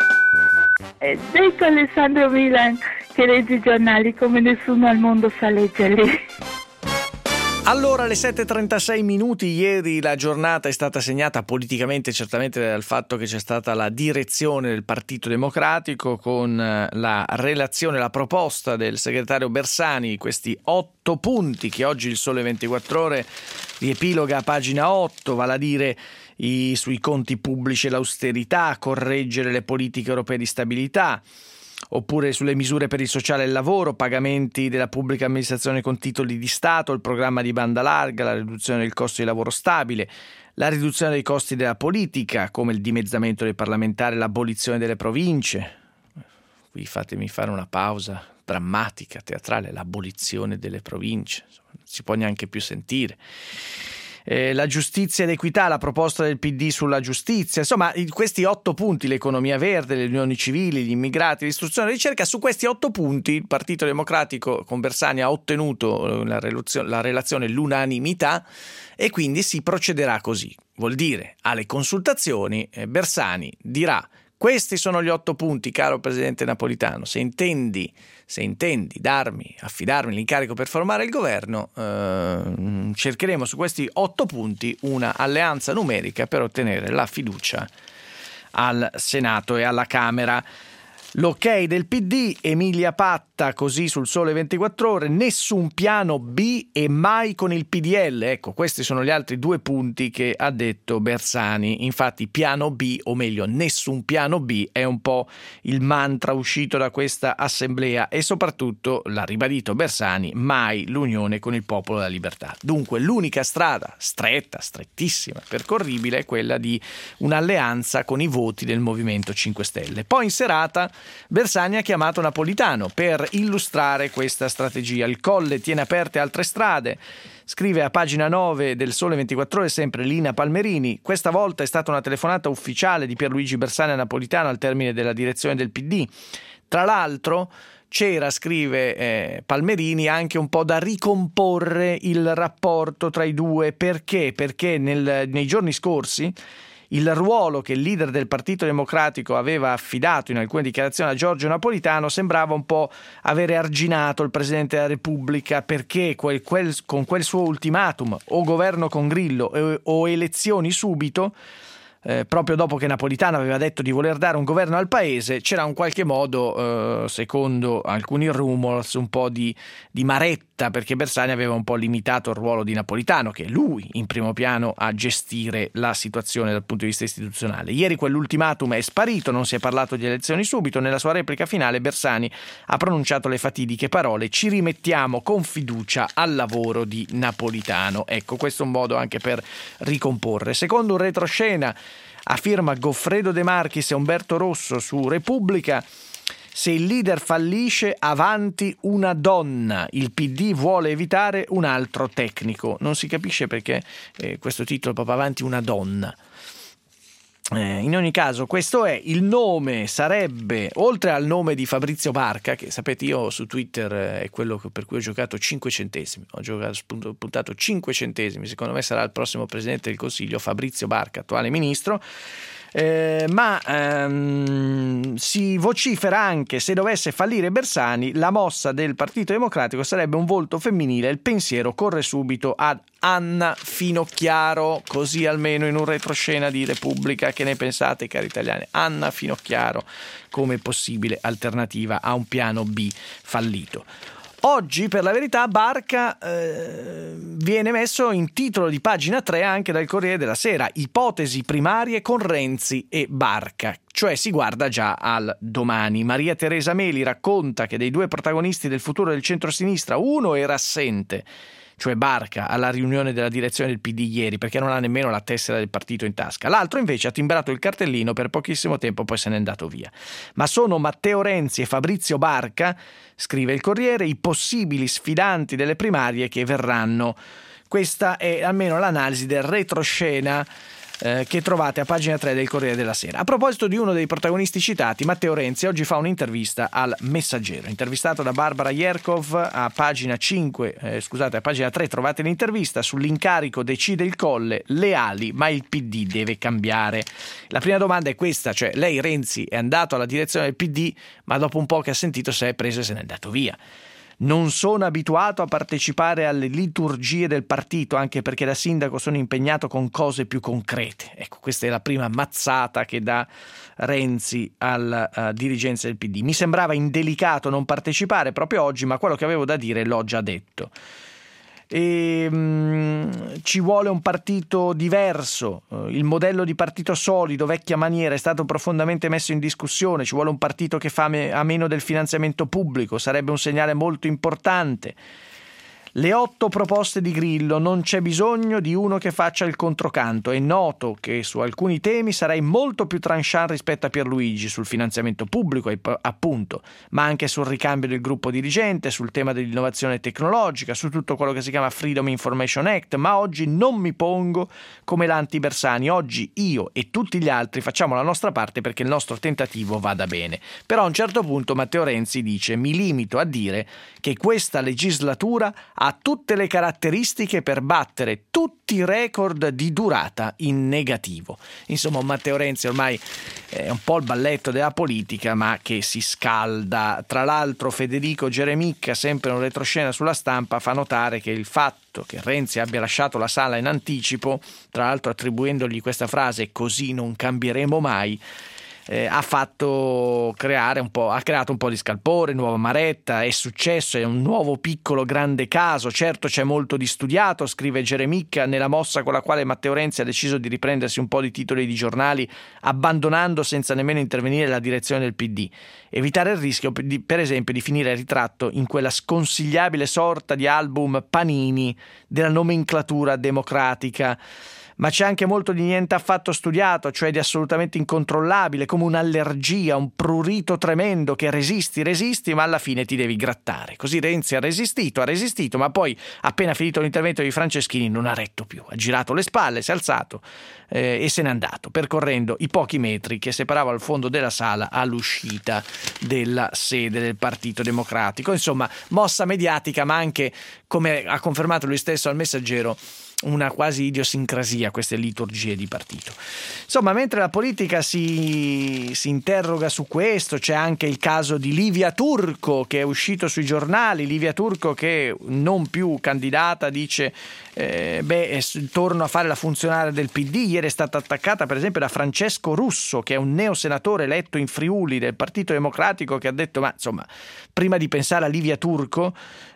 Ed ecco Alessandro Milan che legge i giornali come nessuno al mondo sa leggerli. Allora, alle sette e trentasei minuti, ieri la giornata è stata segnata politicamente certamente dal fatto che c'è stata la direzione del Partito Democratico con la relazione, la proposta del segretario Bersani, questi otto punti che oggi il Sole ventiquattro Ore riepiloga a pagina otto, vale a dire i, sui conti pubblici e l'austerità, correggere le politiche europee di stabilità, oppure sulle misure per il sociale e il lavoro, pagamenti della pubblica amministrazione con titoli di Stato, il programma di banda larga, la riduzione del costo di lavoro stabile, la riduzione dei costi della politica, come il dimezzamento dei parlamentari, l'abolizione delle province. Qui fatemi fare una pausa drammatica, teatrale, l'abolizione delle province, insomma, non si può neanche più sentire. Eh, la giustizia ed equità, la proposta del P D sulla giustizia, insomma questi otto punti, l'economia verde, le unioni civili, gli immigrati, l'istruzione e la ricerca, su questi otto punti il Partito Democratico con Bersani ha ottenuto la relazione, la relazione l'unanimità e quindi si procederà così, vuol dire alle consultazioni eh, Bersani dirà: questi sono gli otto punti, caro Presidente Napolitano, se intendi, se intendi darmi, affidarmi l'incarico per formare il governo, eh, cercheremo su questi otto punti una alleanza numerica per ottenere la fiducia al Senato e alla Camera. L'ok del P D, Emilia Patta, così sul Sole ventiquattro Ore, nessun piano B e mai con il P D L. Ecco, questi sono gli altri due punti che ha detto Bersani. Infatti piano B, o meglio nessun piano B, è un po' il mantra uscito da questa assemblea e soprattutto, l'ha ribadito Bersani, mai l'unione con il Popolo della Libertà. Dunque l'unica strada stretta, strettissima, percorribile è quella di un'alleanza con i voti del Movimento cinque Stelle. Poi in serata Bersani ha chiamato Napolitano per illustrare questa strategia. Il Colle tiene aperte altre strade. Scrive a pagina nove del Sole ventiquattro Ore sempre Lina Palmerini: questa volta è stata una telefonata ufficiale di Pierluigi Bersani a Napolitano al termine della direzione del P D. Tra l'altro c'era, scrive eh, Palmerini, anche un po' da ricomporre il rapporto tra i due. Perché? Perché nel, nei giorni scorsi il ruolo che il leader del Partito Democratico aveva affidato in alcune dichiarazioni a Giorgio Napolitano sembrava un po' avere arginato il Presidente della Repubblica, perché quel, quel, con quel suo ultimatum, o governo con Grillo o, o elezioni subito, Eh, proprio dopo che Napolitano aveva detto di voler dare un governo al paese, c'era in qualche modo, eh, secondo alcuni rumors, un po' di, di maretta, perché Bersani aveva un po' limitato il ruolo di Napolitano, che è lui in primo piano a gestire la situazione dal punto di vista istituzionale. Ieri quell'ultimatum è sparito, non si è parlato di elezioni subito. Nella sua replica finale Bersani ha pronunciato le fatidiche parole: ci rimettiamo con fiducia al lavoro di Napolitano. Ecco, questo è un modo anche per ricomporre. Secondo un retroscena a firma Goffredo De Marchis e Umberto Rosso su Repubblica, se il leader fallisce, avanti una donna. Il P D vuole evitare un altro tecnico. Non si capisce perché eh, questo titolo, proprio avanti una donna. Eh, in ogni caso, questo è il nome, sarebbe, oltre al nome di Fabrizio Barca, che sapete io su Twitter eh, è quello per cui ho giocato cinque centesimi, ho giocato, spunto, puntato cinque centesimi, secondo me sarà il prossimo Presidente del Consiglio, Fabrizio Barca, attuale Ministro. Eh, ma ehm, si vocifera anche, se dovesse fallire Bersani, la mossa del Partito Democratico sarebbe un volto femminile. Il pensiero corre subito ad Anna Finocchiaro, così almeno in un retroscena di Repubblica. Che ne pensate, cari italiani? Anna Finocchiaro come possibile alternativa a un piano B fallito. Oggi, per la verità, Barca eh, viene messo in titolo di pagina tre anche dal Corriere della Sera: ipotesi primarie con Renzi e Barca. Cioè si guarda già al domani. Maria Teresa Meli racconta che dei due protagonisti del futuro del centrosinistra, uno era assente, cioè Barca, alla riunione della direzione del P D ieri, perché non ha nemmeno la tessera del partito in tasca. L'altro invece ha timbrato il cartellino per pochissimo tempo, poi se n'è andato via. Ma sono Matteo Renzi e Fabrizio Barca, scrive il Corriere, i possibili sfidanti delle primarie che verranno. Questa è almeno l'analisi del retroscena eh, che trovate a pagina tre del Corriere della Sera. A proposito di uno dei protagonisti citati, Matteo Renzi oggi fa un'intervista al Messaggero. Intervistato da Barbara Jerkov, a pagina cinque, eh, scusate, a pagina tre trovate l'intervista sull'incarico decide il Colle, leali, ma il P D deve cambiare. La prima domanda è questa, cioè lei Renzi è andato alla direzione del P D, ma dopo un po' che ha sentito se è preso e se n'è andato via. Non sono abituato a partecipare alle liturgie del partito, anche perché da sindaco sono impegnato con cose più concrete. Ecco, questa è la prima mazzata che dà Renzi alla uh, dirigenza del P D. Mi sembrava indelicato non partecipare proprio oggi, ma quello che avevo da dire l'ho già detto. E, mh, ci vuole un partito diverso, il modello di partito solido, vecchia maniera, è stato profondamente messo in discussione. Ci vuole un partito che fa me- a meno del finanziamento pubblico, sarebbe un segnale molto importante. Le otto proposte di Grillo, non c'è bisogno di uno che faccia il controcanto. È noto che su alcuni temi sarei molto più tranchant rispetto a Pierluigi, sul finanziamento pubblico appunto, ma anche sul ricambio del gruppo dirigente, sul tema dell'innovazione tecnologica, su tutto quello che si chiama Freedom Information Act, ma oggi non mi pongo come l'anti-Bersani. Oggi io e tutti gli altri facciamo la nostra parte perché il nostro tentativo vada bene. Però a un certo punto Matteo Renzi dice: mi limito a dire che questa legislatura ha tutte le caratteristiche per battere tutti i record di durata in negativo. Insomma, Matteo Renzi ormai è un po' il balletto della politica, ma che si scalda. Tra l'altro Federico Geremicca, sempre in un retroscena sulla Stampa, fa notare che il fatto che Renzi abbia lasciato la sala in anticipo, tra l'altro attribuendogli questa frase "così non cambieremo mai", Eh, ha fatto creare un po', ha creato un po' di scalpore, nuova maretta. È successo, è un nuovo piccolo grande caso. Certo, c'è molto di studiato, scrive Geremicca, nella mossa con la quale Matteo Renzi ha deciso di riprendersi un po' di titoli di giornali, abbandonando senza nemmeno intervenire la direzione del P D. Evitare il rischio, di, per esempio, di finire ritratto in quella sconsigliabile sorta di album Panini della nomenclatura democratica. Ma c'è anche molto di niente affatto studiato, cioè di assolutamente incontrollabile, come un'allergia, un prurito tremendo che resisti, resisti, ma alla fine ti devi grattare. Così Renzi ha resistito, ha resistito, ma poi, appena finito l'intervento di Franceschini, non ha retto più. Ha girato le spalle, si è alzato eh, e se n'è andato, percorrendo i pochi metri che separavano il fondo della sala all'uscita della sede del Partito Democratico. Insomma, mossa mediatica, ma anche, come ha confermato lui stesso al Messaggero, una quasi idiosincrasia, queste liturgie di partito. Insomma, mentre la politica si, si interroga su questo, c'è anche il caso di Livia Turco che è uscito sui giornali. Livia Turco, che non più candidata, dice eh, beh, torno a fare la funzionaria del P D. Ieri è stata attaccata per esempio da Francesco Russo, che è un neosenatore eletto in Friuli del Partito Democratico, che ha detto: ma insomma, prima di pensare a Livia Turco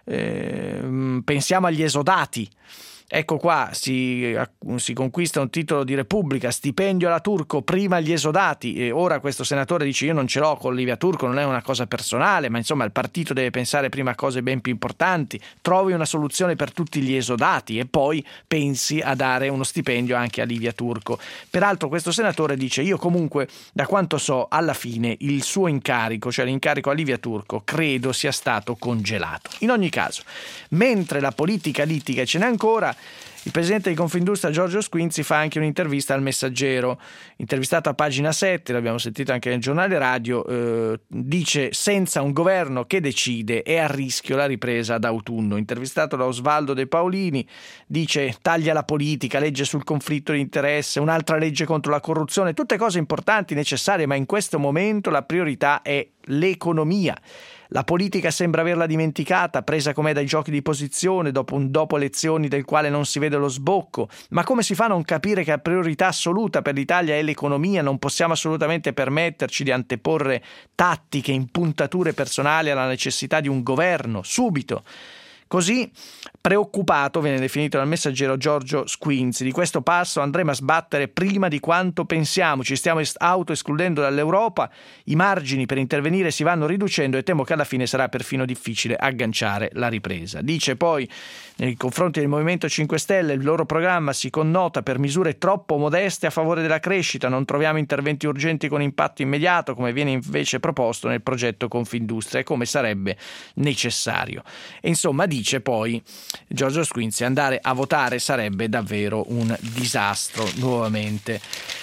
eh, pensiamo agli esodati. Ecco qua, si, si conquista un titolo di Repubblica, stipendio alla Turco, prima gli esodati. E ora questo senatore dice: io non ce l'ho con Livia Turco, non è una cosa personale, ma insomma il partito deve pensare prima a cose ben più importanti, trovi una soluzione per tutti gli esodati e poi pensi a dare uno stipendio anche a Livia Turco. Peraltro questo senatore dice: io comunque, da quanto so, alla fine il suo incarico, cioè l'incarico a Livia Turco, credo sia stato congelato. In ogni caso, mentre la politica litiga e ce n'è ancora, il presidente di Confindustria Giorgio Squinzi fa anche un'intervista al Messaggero. Intervistato a Pagina sette, l'abbiamo sentito anche nel giornale radio, eh, dice: senza un governo che decide è a rischio la ripresa d'autunno. Intervistato da Osvaldo De Paolini, dice: taglia la politica, legge sul conflitto di interesse, un'altra legge contro la corruzione, tutte cose importanti, necessarie, ma in questo momento la priorità è l'economia. La politica sembra averla dimenticata, presa com'è dai giochi di posizione dopo un dopo elezioni del quale non si vede lo sbocco. Ma come si fa a non capire che la priorità assoluta per l'Italia è l'economia? Non possiamo assolutamente permetterci di anteporre tattiche, impuntature personali alla necessità di un governo, subito. Così preoccupato viene definito dal Messaggero Giorgio Squinzi. Di questo passo andremo a sbattere prima di quanto pensiamo, ci stiamo autoescludendo dall'Europa, i margini per intervenire si vanno riducendo e temo che alla fine sarà perfino difficile agganciare la ripresa. Dice poi: nei confronti del Movimento cinque Stelle il loro programma si connota per misure troppo modeste a favore della crescita, non troviamo interventi urgenti con impatto immediato come viene invece proposto nel progetto Confindustria e come sarebbe necessario. E insomma, dice poi Giorgio Squinzi, andare a votare sarebbe davvero un disastro nuovamente.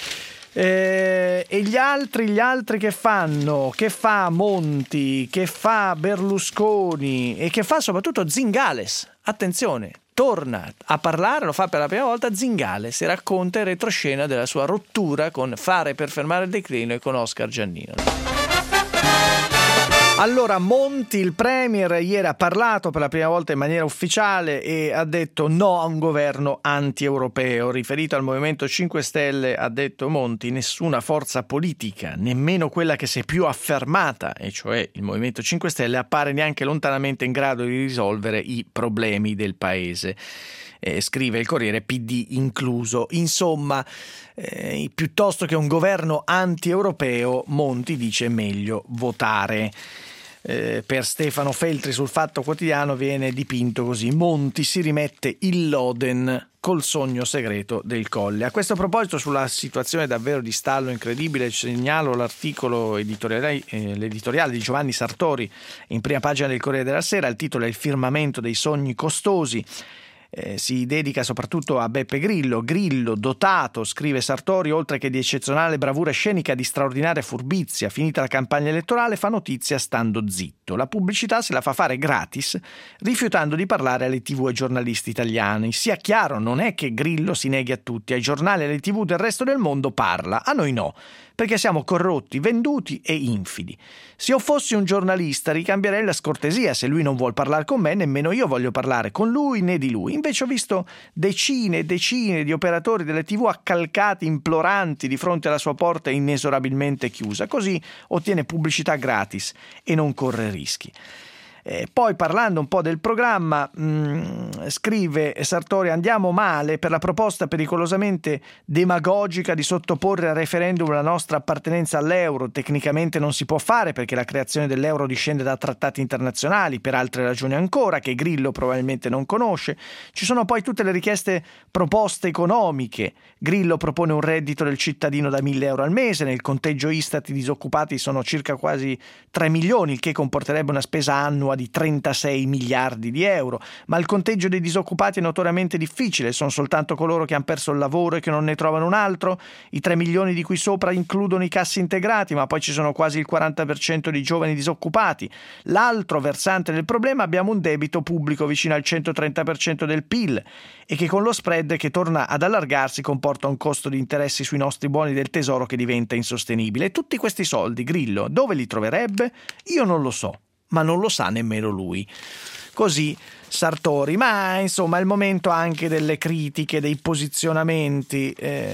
Eh, e gli altri, gli altri che fanno? Che fa Monti, che fa Berlusconi e che fa soprattutto Zingales? Attenzione, torna a parlare, lo fa per la prima volta Zingales e racconta in retroscena della sua rottura con Fare per fermare il declino e con Oscar Giannino. Allora, Monti, il premier, ieri ha parlato per la prima volta in maniera ufficiale e ha detto no a un governo anti-europeo. Riferito al Movimento cinque Stelle, ha detto Monti, nessuna forza politica, nemmeno quella che si è più affermata, e cioè il Movimento cinque Stelle, appare neanche lontanamente in grado di risolvere i problemi del paese. Eh, scrive il Corriere, P D incluso. Insomma, eh, piuttosto che un governo anti-europeo, Monti dice meglio votare. Eh, per Stefano Feltri sul Fatto Quotidiano viene dipinto così: Monti si rimette il Loden col sogno segreto del Colle. A questo proposito, sulla situazione davvero di stallo incredibile, segnalo l'articolo editoriale, eh, l'editoriale di Giovanni Sartori in prima pagina del Corriere della Sera. Il titolo è Il firmamento dei sogni costosi. Eh, si dedica soprattutto a Beppe Grillo. Grillo, dotato, scrive Sartori, oltre che di eccezionale bravura scenica, di straordinaria furbizia. Finita la campagna elettorale fa notizia stando zitto. La pubblicità se la fa fare gratis, rifiutando di parlare alle tivù e ai giornalisti italiani. Sia chiaro, non è che Grillo si neghi a tutti. Ai giornali e alle tivù del resto del mondo parla, a noi no, perché siamo corrotti, venduti e infidi. Se io fossi un giornalista ricambierei la scortesia. Se lui non vuol parlare con me, nemmeno io voglio parlare con lui né di lui. Invece ho visto decine e decine di operatori delle tivù accalcati, imploranti di fronte alla sua porta inesorabilmente chiusa. Così ottiene pubblicità gratis e non corre rischi. Eh, poi, parlando un po' del programma, mh, scrive Sartori: andiamo male per la proposta pericolosamente demagogica di sottoporre a referendum la nostra appartenenza all'euro. Tecnicamente non si può fare perché la creazione dell'euro discende da trattati internazionali, per altre ragioni ancora, che Grillo probabilmente non conosce. Ci sono poi tutte le richieste proposte economiche. Grillo propone un reddito del cittadino da mille euro al mese. Nel conteggio Istat i disoccupati sono circa quasi tre milioni, il che comporterebbe una spesa annua di trentasei miliardi di euro, ma il conteggio dei disoccupati è notoriamente difficile. Sono soltanto coloro che hanno perso il lavoro e che non ne trovano un altro. I tre milioni di cui sopra includono i cassi integrati, ma poi ci sono quasi il quaranta per cento di giovani disoccupati. L'altro versante del problema: abbiamo un debito pubblico vicino al centotrenta per cento del P I L e che con lo spread che torna ad allargarsi comporta un costo di interessi sui nostri buoni del tesoro che diventa insostenibile. E tutti questi soldi Grillo dove li troverebbe? Io non lo so, ma non lo sa nemmeno lui. Così Sartori. Ma insomma è il momento anche delle critiche, dei posizionamenti.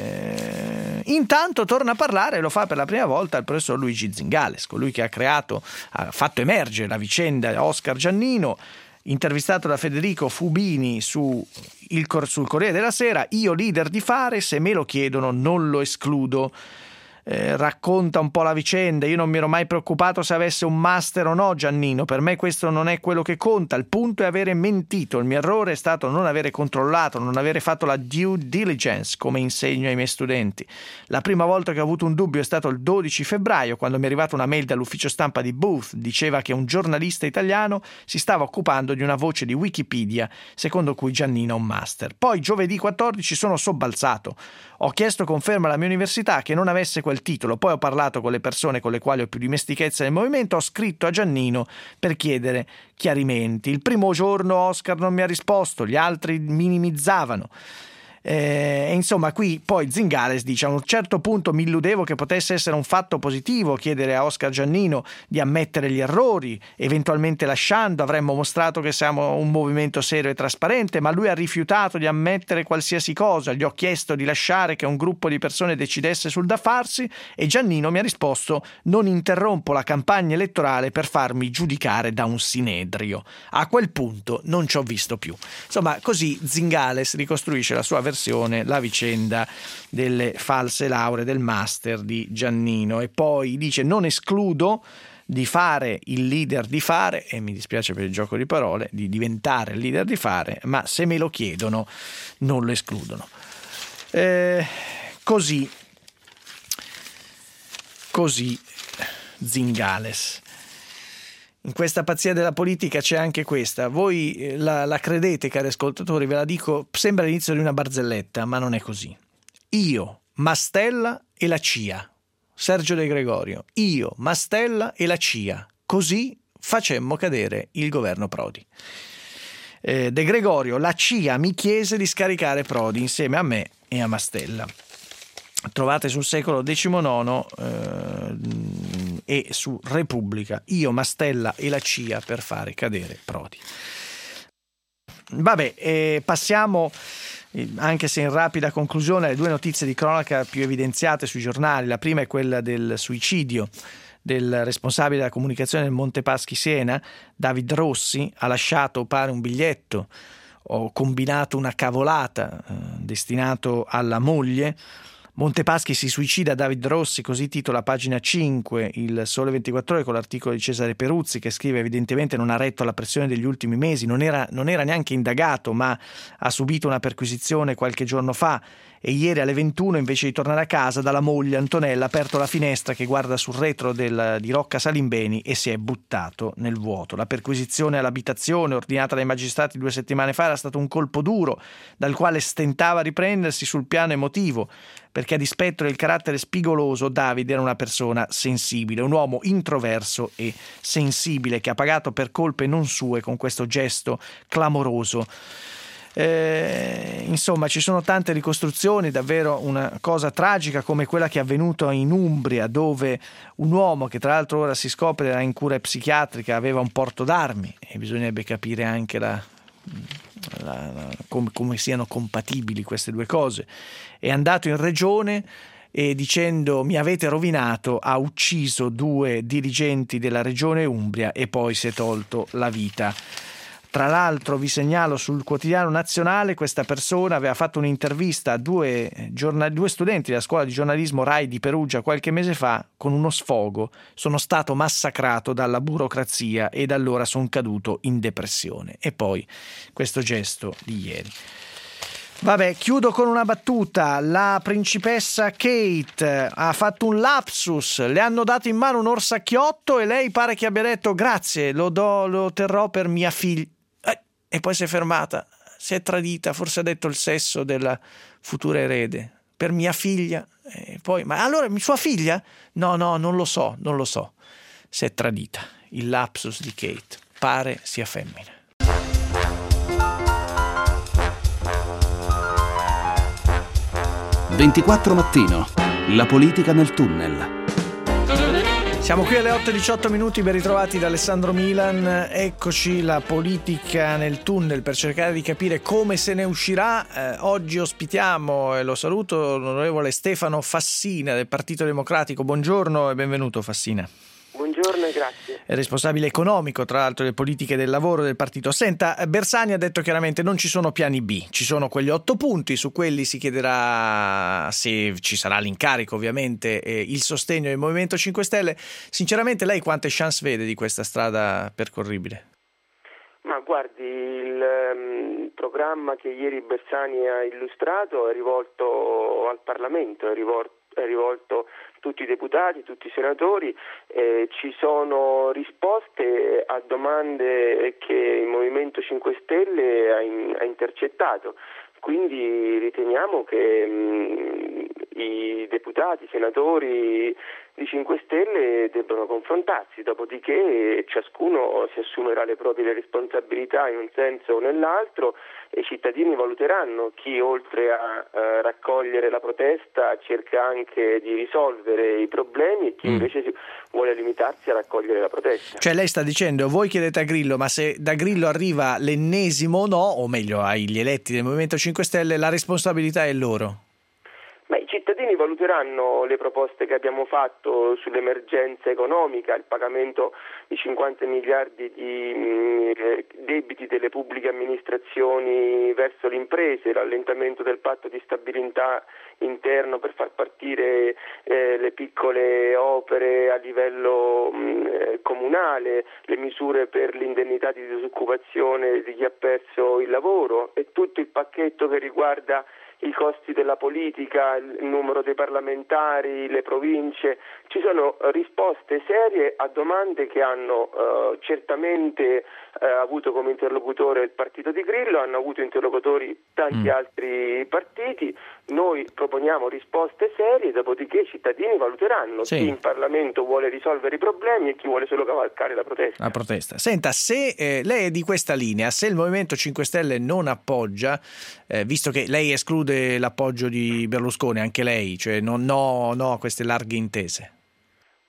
Eh... Intanto torna a parlare, e lo fa per la prima volta, il professor Luigi Zingales, colui che ha creato, ha fatto emergere la vicenda Oscar Giannino. Intervistato da Federico Fubini su il, sul Corriere della Sera: io leader di fare, se me lo chiedono non lo escludo. Eh, racconta un po' la vicenda. Io non mi ero mai preoccupato se avesse un master o no Giannino, per me questo non è quello che conta, il punto è avere mentito. Il mio errore è stato non avere controllato, non avere fatto la due diligence, come insegno ai miei studenti. La prima volta che ho avuto un dubbio è stato il dodici febbraio, quando mi è arrivata una mail dall'ufficio stampa di Booth. Diceva che un giornalista italiano si stava occupando di una voce di Wikipedia secondo cui Giannino ha un master. Poi giovedì quattordici sono sobbalzato, ho chiesto conferma alla mia università che non avesse quel titolo, poi ho parlato con le persone con le quali ho più dimestichezza nel movimento, ho scritto a Giannino per chiedere chiarimenti. Il primo giorno Oscar non mi ha risposto, gli altri minimizzavano. Eh, insomma, qui poi Zingales dice: a un certo punto mi illudevo che potesse essere un fatto positivo chiedere a Oscar Giannino di ammettere gli errori, eventualmente lasciando avremmo mostrato che siamo un movimento serio e trasparente, ma lui ha rifiutato di ammettere qualsiasi cosa. Gli ho chiesto di lasciare che un gruppo di persone decidesse sul da farsi e Giannino mi ha risposto: non interrompo la campagna elettorale per farmi giudicare da un sinedrio. A quel punto non ci ho visto più. Insomma, così Zingales ricostruisce la sua versione, la vicenda delle false lauree del master di Giannino, e poi dice: non escludo di fare il leader di fare, e mi dispiace per il gioco di parole, di diventare il leader di fare, ma se me lo chiedono non lo escludono. Eh, così così Zingales. In questa pazzia della politica c'è anche questa. Voi la, la credete, cari ascoltatori, ve la dico, sembra l'inizio di una barzelletta, ma non è così. Io, Mastella e la C I A. Sergio De Gregorio. Io, Mastella e la C I A. Così facemmo cadere il governo Prodi. Eh, De Gregorio, la C I A mi chiese di scaricare Prodi insieme a me e a Mastella. Trovate sul Secolo diciannove eh, e su Repubblica, io, Mastella e la C I A per fare cadere Prodi. Vabbè, eh, passiamo, eh, anche se in rapida conclusione, alle due notizie di cronaca più evidenziate sui giornali. La prima è quella del suicidio del responsabile della comunicazione del Monte Paschi Siena, David Rossi. Ha lasciato, pare, un biglietto o combinato una cavolata eh, destinato alla moglie. Montepaschi si suicida, David Rossi, così titola pagina cinque il Sole ventiquattro Ore con l'articolo di Cesare Peruzzi, che scrive: evidentemente non ha retto alla pressione degli ultimi mesi, non era, non era neanche indagato, ma ha subito una perquisizione qualche giorno fa e ieri alle ventuno, invece di tornare a casa, dalla moglie Antonella ha aperto la finestra che guarda sul retro del, di Rocca Salimbeni e si è buttato nel vuoto. La perquisizione all'abitazione ordinata dai magistrati due settimane fa era stato un colpo duro dal quale stentava a riprendersi sul piano emotivo, perché a dispetto del carattere spigoloso David era una persona sensibile, un uomo introverso e sensibile che ha pagato per colpe non sue con questo gesto clamoroso. Eh, insomma, ci sono tante ricostruzioni, davvero una cosa tragica come quella che è avvenuta in Umbria, dove un uomo che tra l'altro ora si scopre era in cura psichiatrica aveva un porto d'armi, e bisognerebbe capire anche la, la, la, come, come siano compatibili queste due cose. È andato in regione e dicendo mi avete rovinato ha ucciso due dirigenti della regione Umbria e poi si è tolto la vita. Tra l'altro vi segnalo sul quotidiano nazionale, questa persona aveva fatto un'intervista a due, giornal- due studenti della scuola di giornalismo Rai di Perugia qualche mese fa con uno sfogo: sono stato massacrato dalla burocrazia e da allora sono caduto in depressione. E poi questo gesto di ieri. Vabbè, chiudo con una battuta. La principessa Kate ha fatto un lapsus, le hanno dato in mano un orsacchiotto e lei pare che abbia detto grazie, lo, do, lo terrò per mia figlia. Eh, e poi si è fermata, si è tradita, forse ha detto il sesso della futura erede, per mia figlia. E poi, ma allora sua figlia? No, no, non lo so, non lo so. Si è tradita. Il lapsus di Kate pare sia femmina. ventiquattro Mattino, la politica nel tunnel. Siamo qui alle otto e diciotto minuti, ben ritrovati da Alessandro Milan. Eccoci, la politica nel tunnel, per cercare di capire come se ne uscirà. Eh, oggi ospitiamo, e lo saluto, l'onorevole Stefano Fassina del Partito Democratico. Buongiorno e benvenuto Fassina. Buongiorno e grazie. È responsabile economico, tra l'altro, delle politiche del lavoro del partito. Senta, Bersani ha detto chiaramente non ci sono piani B, ci sono quegli otto punti, su quelli si chiederà se ci sarà l'incarico, ovviamente, e il sostegno del Movimento cinque Stelle. Sinceramente lei quante chance vede di questa strada percorribile? Ma guardi, il um, programma che ieri Bersani ha illustrato è rivolto al Parlamento, è rivolto, è rivolto a tutti i deputati, tutti i senatori, eh, ci sono risposte a domande che il Movimento cinque Stelle ha, in, ha intercettato. Quindi riteniamo che mh, i deputati, i senatori di cinque Stelle debbano confrontarsi, dopodiché ciascuno si assumerà le proprie responsabilità in un senso o nell'altro e i cittadini valuteranno chi, oltre a eh, raccogliere la protesta, cerca anche di risolvere i problemi e chi mm. invece si vuole limitarsi a raccogliere la protesta. Cioè lei sta dicendo, voi chiedete a Grillo, ma se da Grillo arriva l'ennesimo no, o meglio agli eletti del Movimento cinque Stelle, la responsabilità è loro? Ma i cittadini valuteranno le proposte che abbiamo fatto sull'emergenza economica, il pagamento di cinquanta miliardi di mh, debiti delle pubbliche amministrazioni verso le imprese, l'allentamento del patto di stabilità interno per far partire eh, le piccole opere a livello mh, comunale, le misure per l'indennità di disoccupazione di chi ha perso il lavoro e tutto il pacchetto che riguarda i costi della politica, il numero dei parlamentari, le province. Ci sono risposte serie a domande che hanno eh, certamente eh, avuto come interlocutore il partito di Grillo, hanno avuto interlocutori tanti mm. altri partiti. Noi proponiamo risposte serie, dopodiché i cittadini valuteranno sì. chi in Parlamento vuole risolvere i problemi e chi vuole solo cavalcare la protesta. La protesta. Senta, se eh, lei è di questa linea, se il Movimento cinque Stelle non appoggia, eh, visto che lei esclude l'appoggio di Berlusconi, anche lei, cioè non, no, no a queste larghe intese. Ma lo escludo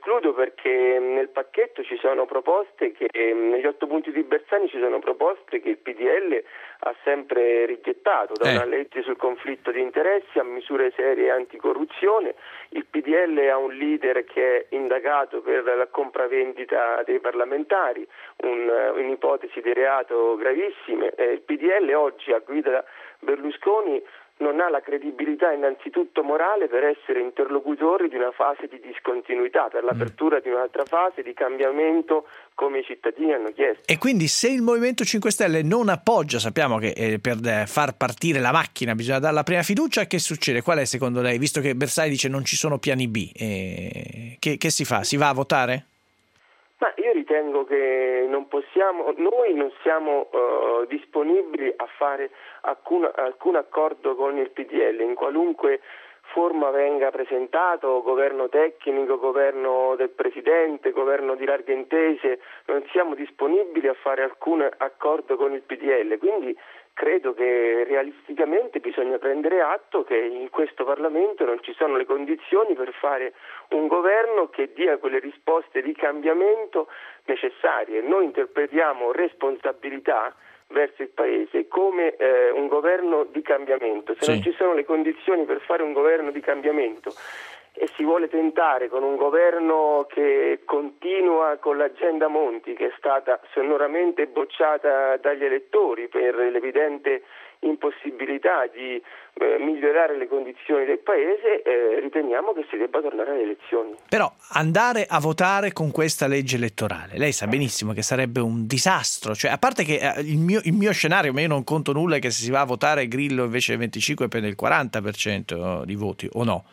escludo perché nel pacchetto ci sono proposte che, negli otto punti di Bersani ci sono proposte che il P D L ha sempre rigettato, da eh. una legge sul conflitto di interessi a misure serie anticorruzione. Il P D L ha un leader che è indagato per la compravendita dei parlamentari, un, un'ipotesi di reato gravissime. Eh, il P D L oggi a guida Berlusconi non ha la credibilità innanzitutto morale per essere interlocutori di una fase di discontinuità, per l'apertura di un'altra fase di cambiamento come i cittadini hanno chiesto. E quindi se il Movimento cinque Stelle non appoggia, sappiamo che eh, per far partire la macchina bisogna dare la prima fiducia, che succede? Qual è secondo lei? Visto che Bersani dice non ci sono piani B, eh, che, che si fa? Si va a votare? Ma io ritengo che non possiamo, noi non siamo uh, disponibili a fare alcun, alcun accordo con il P D L, in qualunque forma venga presentato, governo tecnico, governo del Presidente, governo di larghe intese, non siamo disponibili a fare alcun accordo con il P D L, quindi credo che realisticamente bisogna prendere atto che in questo Parlamento non ci sono le condizioni per fare un governo che dia quelle risposte di cambiamento necessarie. Noi interpretiamo responsabilità verso il Paese come eh, un governo di cambiamento. Se sì. non ci sono le condizioni per fare un governo di cambiamento e si vuole tentare con un governo che continua con l'agenda Monti, che è stata sonoramente bocciata dagli elettori per l'evidente impossibilità di eh, migliorare le condizioni del Paese, eh, riteniamo che si debba tornare alle elezioni. Però andare a votare con questa legge elettorale, lei sa benissimo che sarebbe un disastro, cioè a parte che eh, il, mio, il mio scenario, ma io non conto nulla, è che se si va a votare Grillo invece del venticinque prende il quaranta per cento di voti, o no?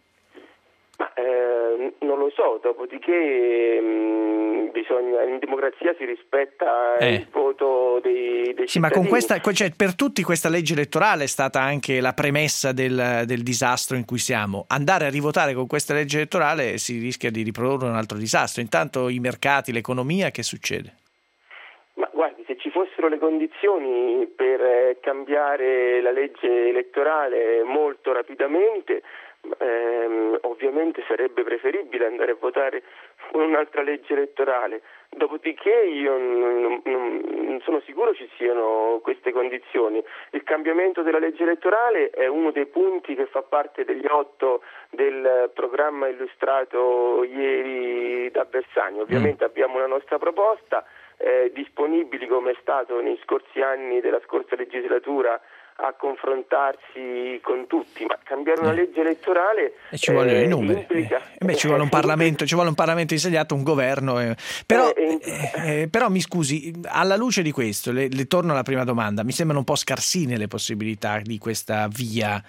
Ma eh, non lo so, dopodiché mh, bisogna, in democrazia si rispetta eh. il voto dei, dei sì, cittadini. Ma con questa, cioè, per tutti questa legge elettorale è stata anche la premessa del, del disastro in cui siamo. Andare a rivotare con questa legge elettorale si rischia di riprodurre un altro disastro. Intanto i mercati, l'economia, che succede? Ma guardi, se ci fossero le condizioni per cambiare la legge elettorale molto rapidamente, ehm, ovviamente sarebbe preferibile andare a votare con un'altra legge elettorale. Dopodiché io non, non, non sono sicuro ci siano queste condizioni. Il cambiamento della legge elettorale è uno dei punti che fa parte degli otto del programma illustrato ieri da Bersani. Ovviamente abbiamo una nostra proposta, eh, disponibili come è stato nei scorsi anni della scorsa legislatura a confrontarsi con tutti, ma cambiare una legge elettorale e ci vogliono eh, i numeri, implica, eh, beh, ci vuole un Parlamento, ci vuole un Parlamento insediato, un governo, eh. Però, eh, eh, però mi scusi, alla luce di questo, le, le torno alla prima domanda, mi sembrano un po' scarsine le possibilità di questa via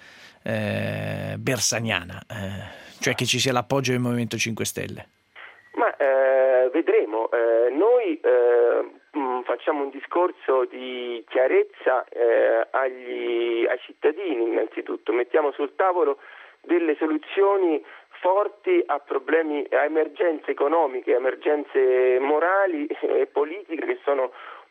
eh, bersaniana, eh, cioè che ci sia l'appoggio del Movimento cinque Stelle. Ma eh, vedremo, eh, noi eh, mh, facciamo un discorso di chiarezza eh, agli, ai cittadini innanzitutto, mettiamo sul tavolo delle soluzioni forti a problemi, a emergenze economiche, a emergenze morali e politiche che sono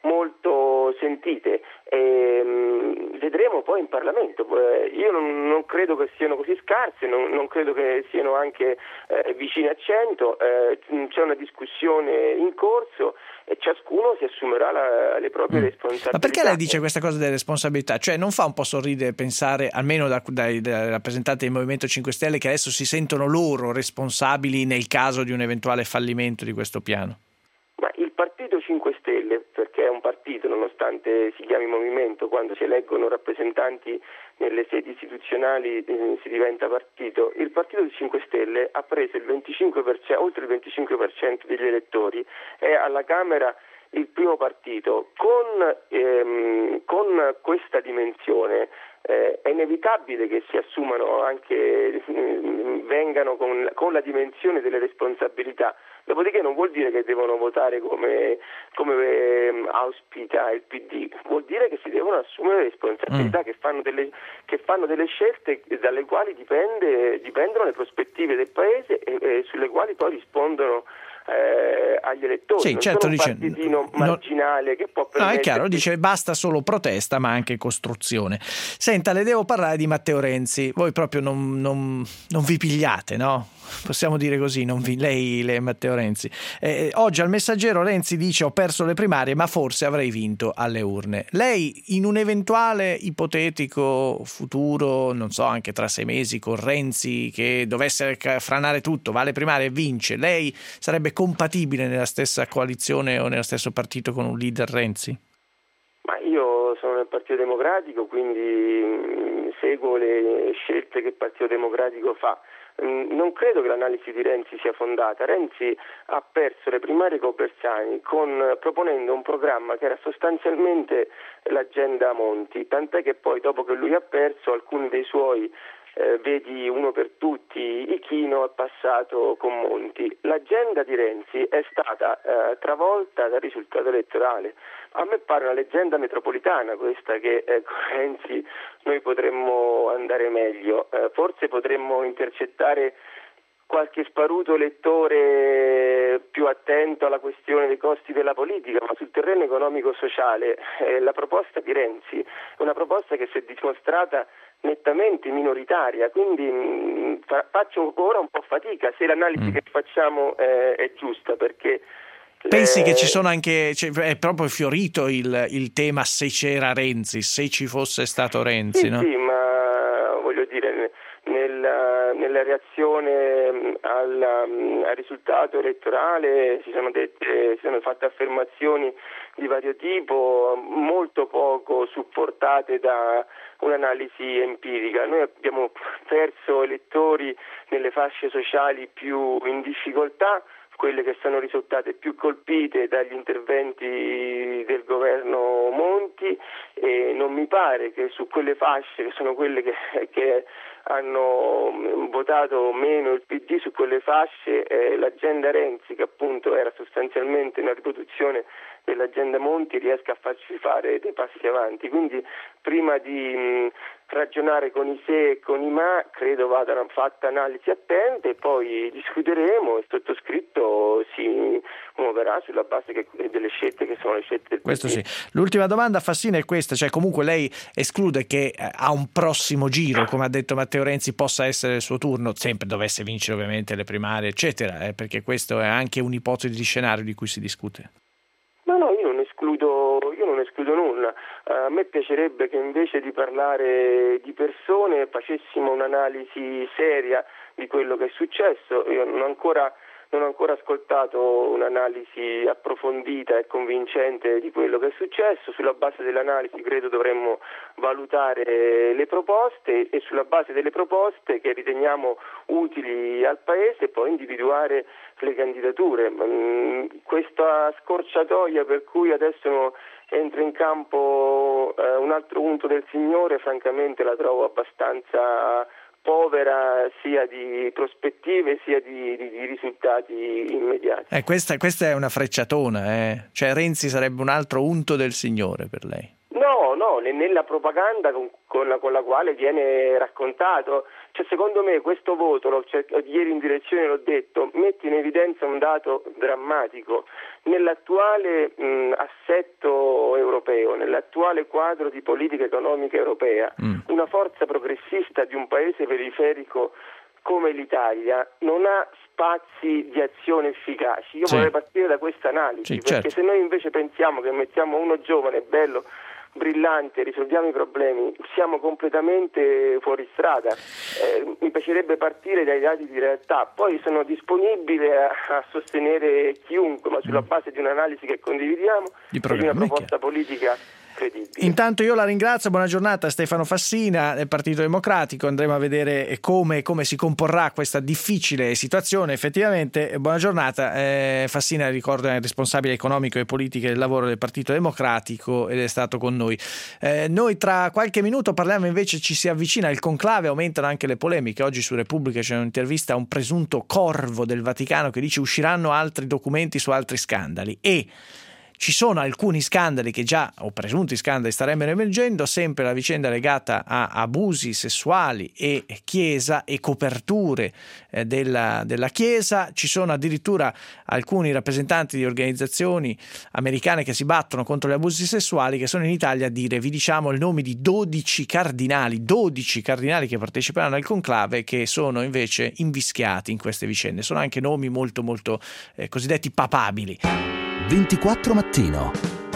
molto sentite. E, mh, vedremo poi in Parlamento. Io non, non credo che siano così scarse, non, non credo che siano anche eh, vicine a cento, eh, c'è una discussione in corso e ciascuno si assumerà la, le proprie mm. responsabilità. Ma perché lei dice questa cosa delle responsabilità? Cioè non fa un po' sorridere pensare, almeno da, dai, dai rappresentanti del Movimento cinque Stelle, che adesso si sentono loro responsabili nel caso di un eventuale fallimento di questo piano? Ma il Partito cinque Stelle, perché è un partito nonostante si chiami movimento, quando si eleggono rappresentanti nelle sedi istituzionali eh, si diventa partito, il Partito cinque Stelle ha preso il venticinque per cento, oltre il venticinque per cento degli elettori, è alla Camera il primo partito. Con, ehm, con questa dimensione eh, è inevitabile che si assumano anche, eh, vengano con, con la dimensione delle responsabilità. Dopodiché non vuol dire che devono votare come, come eh, auspica il P D, vuol dire che si devono assumere responsabilità, mm. che, fanno delle, che fanno delle scelte dalle quali dipende, dipendono le prospettive del Paese e, e sulle quali poi rispondono eh, agli elettori. Sì, non certo, sono un dice, partitino marginale no, che può no, permettersi... è chiaro, dice basta solo protesta ma anche costruzione. Senta, le devo parlare di Matteo Renzi. Voi proprio non, non, non vi pigliate, no? Possiamo dire così, non vi, lei, lei Matteo Renzi. Eh, oggi al Messaggero Renzi dice: ho perso le primarie ma forse avrei vinto alle urne. Lei in un eventuale ipotetico futuro, non so, anche tra sei mesi con Renzi che dovesse franare tutto, va alle primarie e vince, lei sarebbe compatibile nella stessa coalizione o nello stesso partito con un leader Renzi? Ma io sono nel Partito Democratico, quindi mh, seguo le scelte che il Partito Democratico fa. Non credo che l'analisi di Renzi sia fondata. Renzi ha perso le primarie con Bersani con, proponendo un programma che era sostanzialmente l'agenda Monti, tant'è che poi dopo che lui ha perso alcuni dei suoi eh, vedi uno per tutti, Ichino è passato con Monti. L'agenda di Renzi è stata eh, travolta dal risultato elettorale. A me pare una leggenda metropolitana questa, che eh, con Renzi noi potremmo andare meglio, eh, forse potremmo intercettare qualche sparuto elettore più attento alla questione dei costi della politica, ma sul terreno economico-sociale eh, la proposta di Renzi è una proposta che si è dimostrata nettamente minoritaria, quindi mh, fa, faccio ora un po' fatica se l'analisi mm. che facciamo eh, è giusta, perché pensi le... che ci sono anche, cioè, è proprio fiorito il, il tema se c'era Renzi, se ci fosse stato Renzi, sì, no? Sì, ma voglio dire, nella, nella reazione al, al risultato elettorale si sono dette, si sono fatte affermazioni di vario tipo, molto poco supportate da un'analisi empirica. Noi abbiamo perso elettori nelle fasce sociali più in difficoltà, quelle che sono risultate più colpite dagli interventi del governo Monti, e non mi pare che su quelle fasce, che sono quelle che, che hanno votato meno il P D, su quelle fasce eh, l'agenda Renzi, che appunto era sostanzialmente una riproduzione dell'agenda Monti, riesca a farci fare dei passi avanti. Quindi prima di mh, ragionare con i se e con i ma, credo vada fatta analisi attenta e poi discuteremo, e sottoscritto si muoverà sulla base che, delle scelte che sono le scelte del Questo P D. sì. L'ultima domanda, Fassina, è questa, cioè comunque lei esclude che a un prossimo giro, come ha detto Matteo Renzi, possa essere il suo turno, sempre dovesse vincere ovviamente le primarie eccetera, eh, perché questo è anche un'ipotesi di scenario di cui si discute. No, no, io non escludo, io non escludo nulla. A me piacerebbe che invece di parlare di persone facessimo un'analisi seria di quello che è successo. Io non ho ancora, non ho ancora ascoltato un'analisi approfondita e convincente di quello che è successo. Sulla base dell'analisi credo dovremmo valutare le proposte e sulla base delle proposte che riteniamo utili al Paese poi individuare le candidature. Questa scorciatoia per cui adesso entra in campo eh, un altro unto del Signore, francamente la trovo abbastanza povera sia di prospettive sia di, di, di risultati immediati. Eh, questa, questa è una frecciatona, eh? Cioè Renzi sarebbe un altro unto del Signore per lei? No, no, nella propaganda con, con, la, con la quale viene raccontato, cioè secondo me questo voto, lo, cioè, ieri in direzione l'ho detto, mette in evidenza un dato drammatico. Nell'attuale mh, assetto europeo, nell'attuale quadro di politica economica europea, mm. una forza progressista di un paese periferico come l'Italia non ha spazi di azione efficaci. Io sì. vorrei partire da questa analisi, sì, perché certo. se noi invece pensiamo che mettiamo uno giovane, bello, brillante, risolviamo i problemi, siamo completamente fuori strada. Eh, mi piacerebbe partire dai dati di realtà, poi sono disponibile a, a sostenere chiunque, ma sulla base di un'analisi che condividiamo e di una proposta politica credibile. Intanto io la ringrazio, buona giornata Stefano Fassina del Partito Democratico. Andremo a vedere come, come si comporrà questa difficile situazione. Effettivamente buona giornata. eh, Fassina, ricordo, è il responsabile economico e politiche del lavoro del Partito Democratico ed è stato con noi. Eh, noi tra qualche minuto parliamo invece, ci si avvicina il conclave, aumentano anche le polemiche. Oggi su Repubblica c'è un'intervista a un presunto corvo del Vaticano che dice usciranno altri documenti su altri scandali, e ci sono alcuni scandali che già, o presunti scandali, starebbero emergendo, sempre la vicenda legata a abusi sessuali e Chiesa e coperture eh, della, della Chiesa. Ci sono addirittura alcuni rappresentanti di organizzazioni americane che si battono contro gli abusi sessuali, che sono in Italia a dire: vi diciamo il nome di dodici cardinali, dodici cardinali che parteciperanno al conclave, che sono invece invischiati in queste vicende. Sono anche nomi molto molto eh, cosiddetti papabili. ventiquattro Mattino.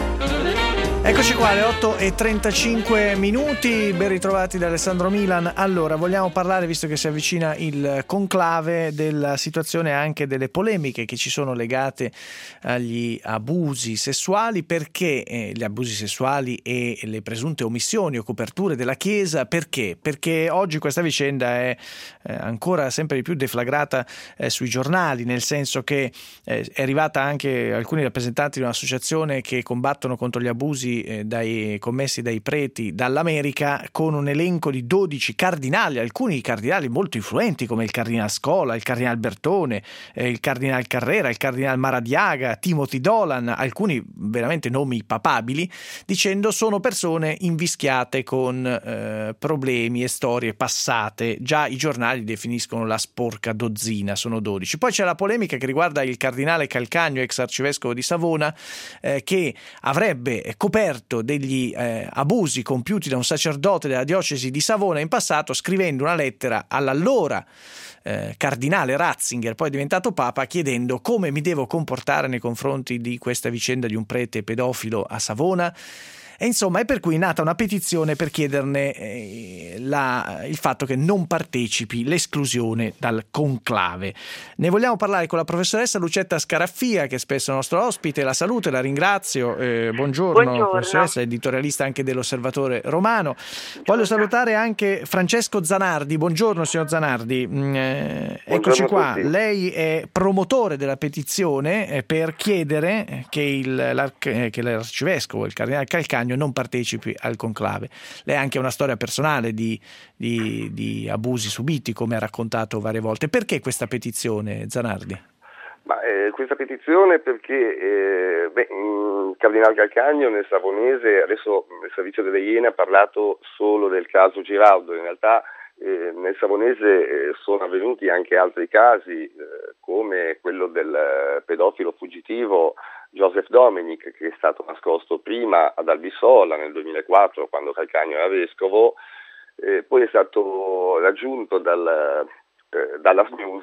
Eccoci qua, alle otto e trentacinque minuti, ben ritrovati da Alessandro Milan. Allora, vogliamo parlare, visto che si avvicina il conclave, della situazione, anche delle polemiche che ci sono legate agli abusi sessuali. Perché eh, gli abusi sessuali e le presunte omissioni o coperture della Chiesa? Perché? Perché oggi questa vicenda è eh, ancora sempre di più deflagrata eh, sui giornali, nel senso che eh, è arrivata anche alcuni rappresentanti di un'associazione che combattono contro gli abusi Dai, commessi dai preti dall'America, con un elenco di dodici cardinali, alcuni cardinali molto influenti come il cardinal Scola, il cardinal Bertone, eh, il cardinal Carrera, il cardinal Maradiaga, Timothy Dolan, alcuni veramente nomi papabili, dicendo sono persone invischiate con eh, problemi e storie passate. Già i giornali definiscono la sporca dozzina, sono dodici. Poi c'è la polemica che riguarda il cardinale Calcagno, ex arcivescovo di Savona, eh, che avrebbe coperto degli eh, abusi compiuti da un sacerdote della diocesi di Savona in passato, scrivendo una lettera all'allora eh, cardinale Ratzinger, poi diventato papa, chiedendo come mi devo comportare nei confronti di questa vicenda di un prete pedofilo a Savona. E insomma, è per cui è nata una petizione per chiederne eh, la, il fatto che non partecipi, l'esclusione dal conclave. Ne vogliamo parlare con la professoressa Lucetta Scaraffia, che è spesso nostro ospite. La saluto e la ringrazio. Eh, buongiorno, buongiorno, professoressa, editorialista anche dell'Osservatore Romano. Buongiorno. Voglio salutare anche Francesco Zanardi. Buongiorno, signor Zanardi. Eh, eccoci qua. Lei è promotore della petizione eh, per chiedere che, il, l'arch- che l'arcivescovo, il cardinale Calcagno, non partecipi al conclave. Lei ha anche una storia personale di, di, di abusi subiti, come ha raccontato varie volte. Perché questa petizione, Zanardi? Ma, eh, questa petizione perché eh, beh, il cardinale Calcagno nel Savonese, adesso il servizio delle Iene ha parlato solo del caso Giraudo, in realtà eh, nel Savonese eh, sono avvenuti anche altri casi eh, come quello del pedofilo fuggitivo Joseph Dominic, che è stato nascosto prima ad Albisola nel duemilaquattro, quando Calcagno era vescovo, eh, poi è stato raggiunto dal, eh, dalla News,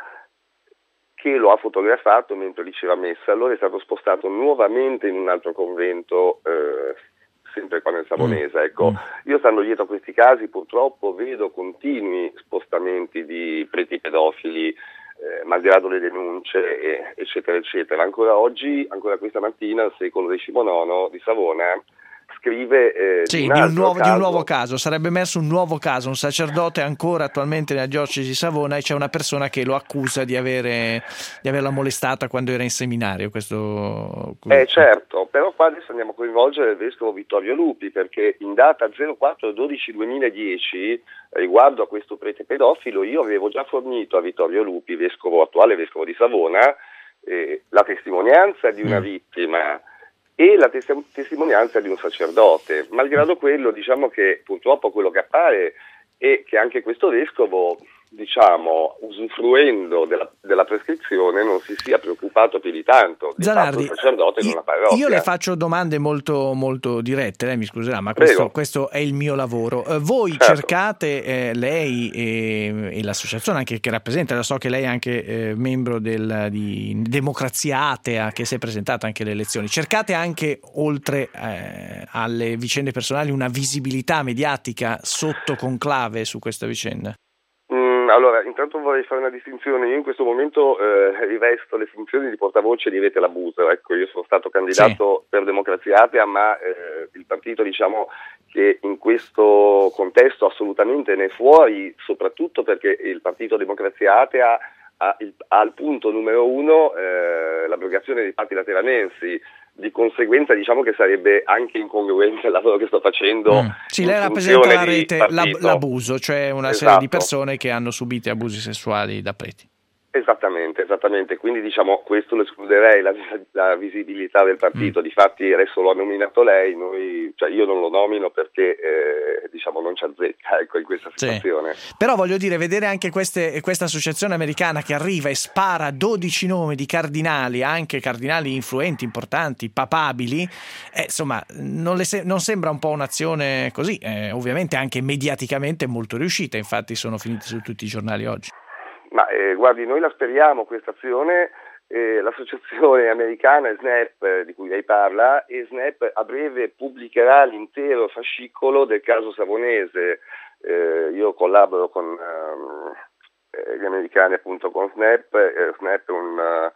che lo ha fotografato mentre diceva messa. Allora è stato spostato nuovamente in un altro convento, eh, sempre qua nel Savonese. Ecco, io stando dietro a questi casi purtroppo vedo continui spostamenti di preti pedofili, Eh, malgrado le denunce, eh, eccetera, eccetera. Ancora oggi, ancora questa mattina, il secolo diciannove di Savona scrive eh, sì, di, un di, un nuovo, caso. di un nuovo caso, sarebbe emerso un nuovo caso, un sacerdote ancora attualmente nella diocesi di Savona, e c'è una persona che lo accusa di, avere, di averla molestata quando era in seminario. Questo... Eh certo, però qua adesso andiamo a coinvolgere il vescovo Vittorio Lupi, perché in data zero quattro dodici duemiladieci, riguardo a questo prete pedofilo, io avevo già fornito a Vittorio Lupi, vescovo attuale vescovo di Savona, eh, la testimonianza di una mm. vittima e la tes- testimonianza di un sacerdote. Malgrado quello, diciamo che purtroppo quello che appare è che anche questo vescovo, diciamo, usufruendo della, della prescrizione, non si sia preoccupato più di tanto. Di Zanardi, fatto il sacerdote non ha parrocchia. Io le faccio domande molto, molto dirette, lei mi scuserà, ma questo, questo è il mio lavoro. Eh, voi certo. cercate, eh, lei e, e l'associazione anche che rappresenta, so che lei è anche eh, membro del, di Democrazia Atea, che si è presentata anche alle elezioni, cercate anche, oltre eh, alle vicende personali, una visibilità mediatica sotto conclave su questa vicenda? Allora, intanto vorrei fare una distinzione. Io in questo momento eh, rivesto le funzioni di portavoce di Rete L'Abuso. Ecco, io sono stato candidato sì. per Democrazia Atea, ma eh, il partito, diciamo, che in questo contesto assolutamente ne è fuori, soprattutto perché il partito Democrazia Atea ha, il, ha al punto numero uno eh, l'abrogazione dei patti lateranensi. Di conseguenza diciamo che sarebbe anche incongruente il lavoro che sto facendo. Mm. Sì, lei rappresenta la rete L'Abuso, cioè una esatto. serie di persone che hanno subito abusi sessuali da preti. Esattamente, esattamente, quindi diciamo questo lo escluderei, la, la visibilità del partito, mm. Difatti adesso lo ha nominato lei, noi, cioè io non lo nomino perché eh, diciamo non ci azzecca, ecco, in questa situazione. Sì. Però voglio dire, vedere anche queste, questa associazione americana che arriva e spara dodici nomi di cardinali, anche cardinali influenti, importanti, papabili, eh, insomma non, le se- non sembra un po' un'azione così, eh, ovviamente anche mediaticamente molto riuscita, infatti sono finiti su tutti i giornali oggi. Ma eh, guardi, noi la speriamo questa azione, eh, l'associazione americana SNAP eh, di cui lei parla, e SNAP a breve pubblicherà l'intero fascicolo del caso Savonese. Eh, io collaboro con um, eh, gli americani appunto con SNAP, eh, SNAP è un... Uh,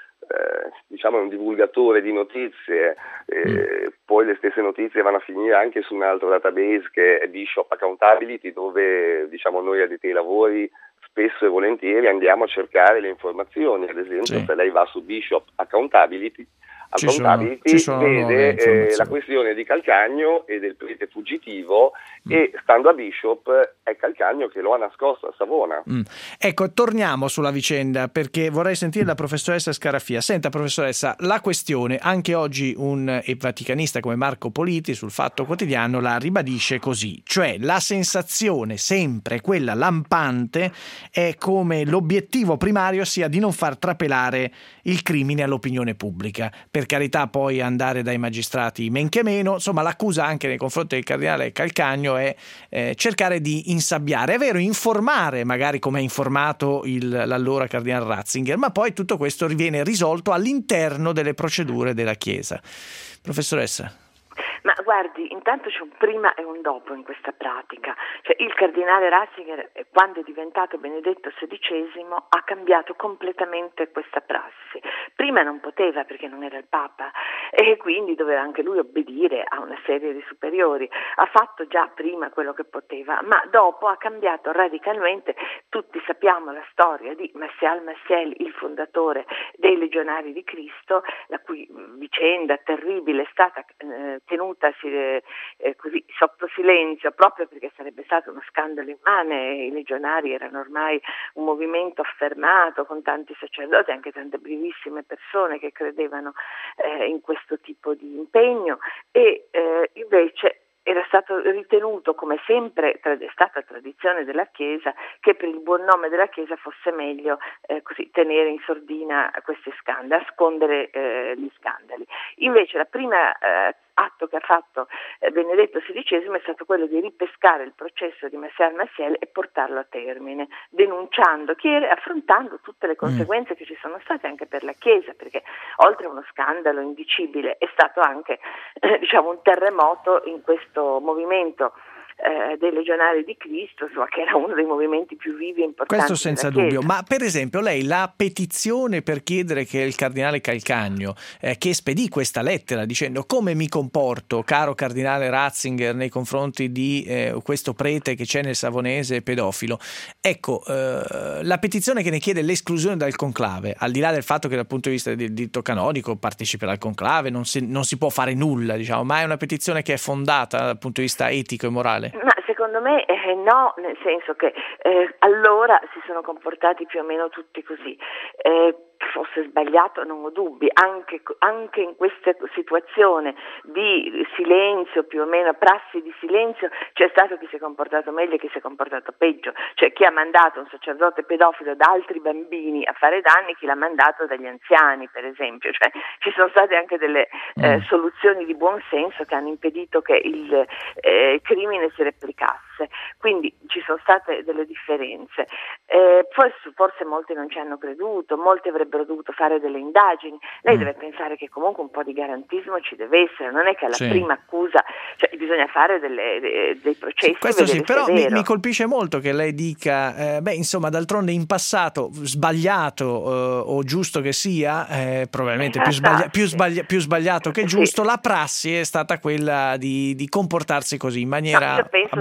Eh, diciamo un divulgatore di notizie, eh, mm. poi le stesse notizie vanno a finire anche su un altro database che è Bishop Accountability, dove diciamo noi addetti ai lavori spesso e volentieri andiamo a cercare le informazioni. Ad esempio, sì. Se lei va su Bishop Accountability, ci sono, ci sono vede eh, la questione di Calcagno e del prete fuggitivo, mm. e stando a Bishop è Calcagno che lo ha nascosto a Savona. Mm. Ecco, torniamo sulla vicenda perché vorrei sentire la professoressa Scarafia. Senta professoressa, la questione, anche oggi un vaticanista come Marco Politi sul Fatto Quotidiano la ribadisce così, cioè la sensazione sempre quella lampante è come l'obiettivo primario sia di non far trapelare il crimine all'opinione pubblica. Per carità, poi andare dai magistrati men che meno, insomma l'accusa anche nei confronti del cardinale Calcagno è eh, cercare di insabbiare, è vero, informare magari come ha informato il, l'allora cardinale Ratzinger, ma poi tutto questo viene risolto all'interno delle procedure della Chiesa. Professoressa. Ma guardi, intanto c'è un prima e un dopo in questa pratica, cioè il cardinale Ratzinger, quando è diventato Benedetto sedicesimo, ha cambiato completamente questa prassi. Prima non poteva perché non era il Papa e quindi doveva anche lui obbedire a una serie di superiori. Ha fatto già prima quello che poteva, ma dopo ha cambiato radicalmente. Tutti sappiamo la storia di Marcial Maciel, il fondatore dei Legionari di Cristo, la cui vicenda terribile è stata eh, tenuta Eh, così sotto silenzio proprio perché sarebbe stato uno scandalo immane. I legionari erano ormai un movimento affermato con tanti sacerdoti, anche tante brivissime persone che credevano eh, in questo tipo di impegno, e eh, invece era stato ritenuto, come sempre è stata tradizione della Chiesa, che per il buon nome della Chiesa fosse meglio eh, così tenere in sordina questi scandali, nascondere eh, gli scandali. Invece la prima eh, atto che ha fatto eh, Benedetto sedicesimo è stato quello di ripescare il processo di Marcial Maciel e portarlo a termine, denunciando chi era, affrontando tutte le conseguenze mm. che ci sono state anche per la Chiesa, perché oltre a uno scandalo indicibile è stato anche eh, diciamo un terremoto in questo movimento eh, dei Legionari di Cristo, insomma, che era uno dei movimenti più vivi e importanti. Questo senza dubbio, ma per esempio lei la petizione per chiedere che il cardinale Calcagno eh, che spedì questa lettera dicendo come mi comporto, caro cardinale Ratzinger, nei confronti di eh, questo prete che c'è nel Savonese pedofilo, ecco, eh, la petizione che ne chiede l'esclusione dal conclave, al di là del fatto che dal punto di vista del diritto canonico parteciperà al conclave, non si, non si può fare nulla, diciamo, ma è una petizione che è fondata dal punto di vista etico e morale? Ma secondo me eh, no, nel senso che eh, allora si sono comportati più o meno tutti così. Eh, fosse sbagliato non ho dubbi, anche, anche in questa situazione di silenzio, più o meno prassi di silenzio, c'è stato chi si è comportato meglio e chi si è comportato peggio, cioè chi ha mandato un sacerdote pedofilo da altri bambini a fare danni, chi l'ha mandato dagli anziani per esempio, cioè ci sono state anche delle eh, soluzioni di buon senso che hanno impedito che il eh, crimine si replicasse, quindi ci sono state delle differenze. Eh, forse, forse molti non ci hanno creduto, molti avrebbero dovuto fare delle indagini. Lei mm. deve pensare che comunque un po' di garantismo ci deve essere, non è che alla sì. prima accusa, cioè bisogna fare delle, dei, dei processi. Sì, questo sì, però mi, mi colpisce molto che lei dica, eh, beh insomma d'altronde in passato sbagliato eh, o giusto che sia, eh, probabilmente più, sbaglia, più, sbaglia, più sbagliato che giusto, sì. la prassi è stata quella di, di comportarsi così in maniera no, abbastanza sbagliatissimo.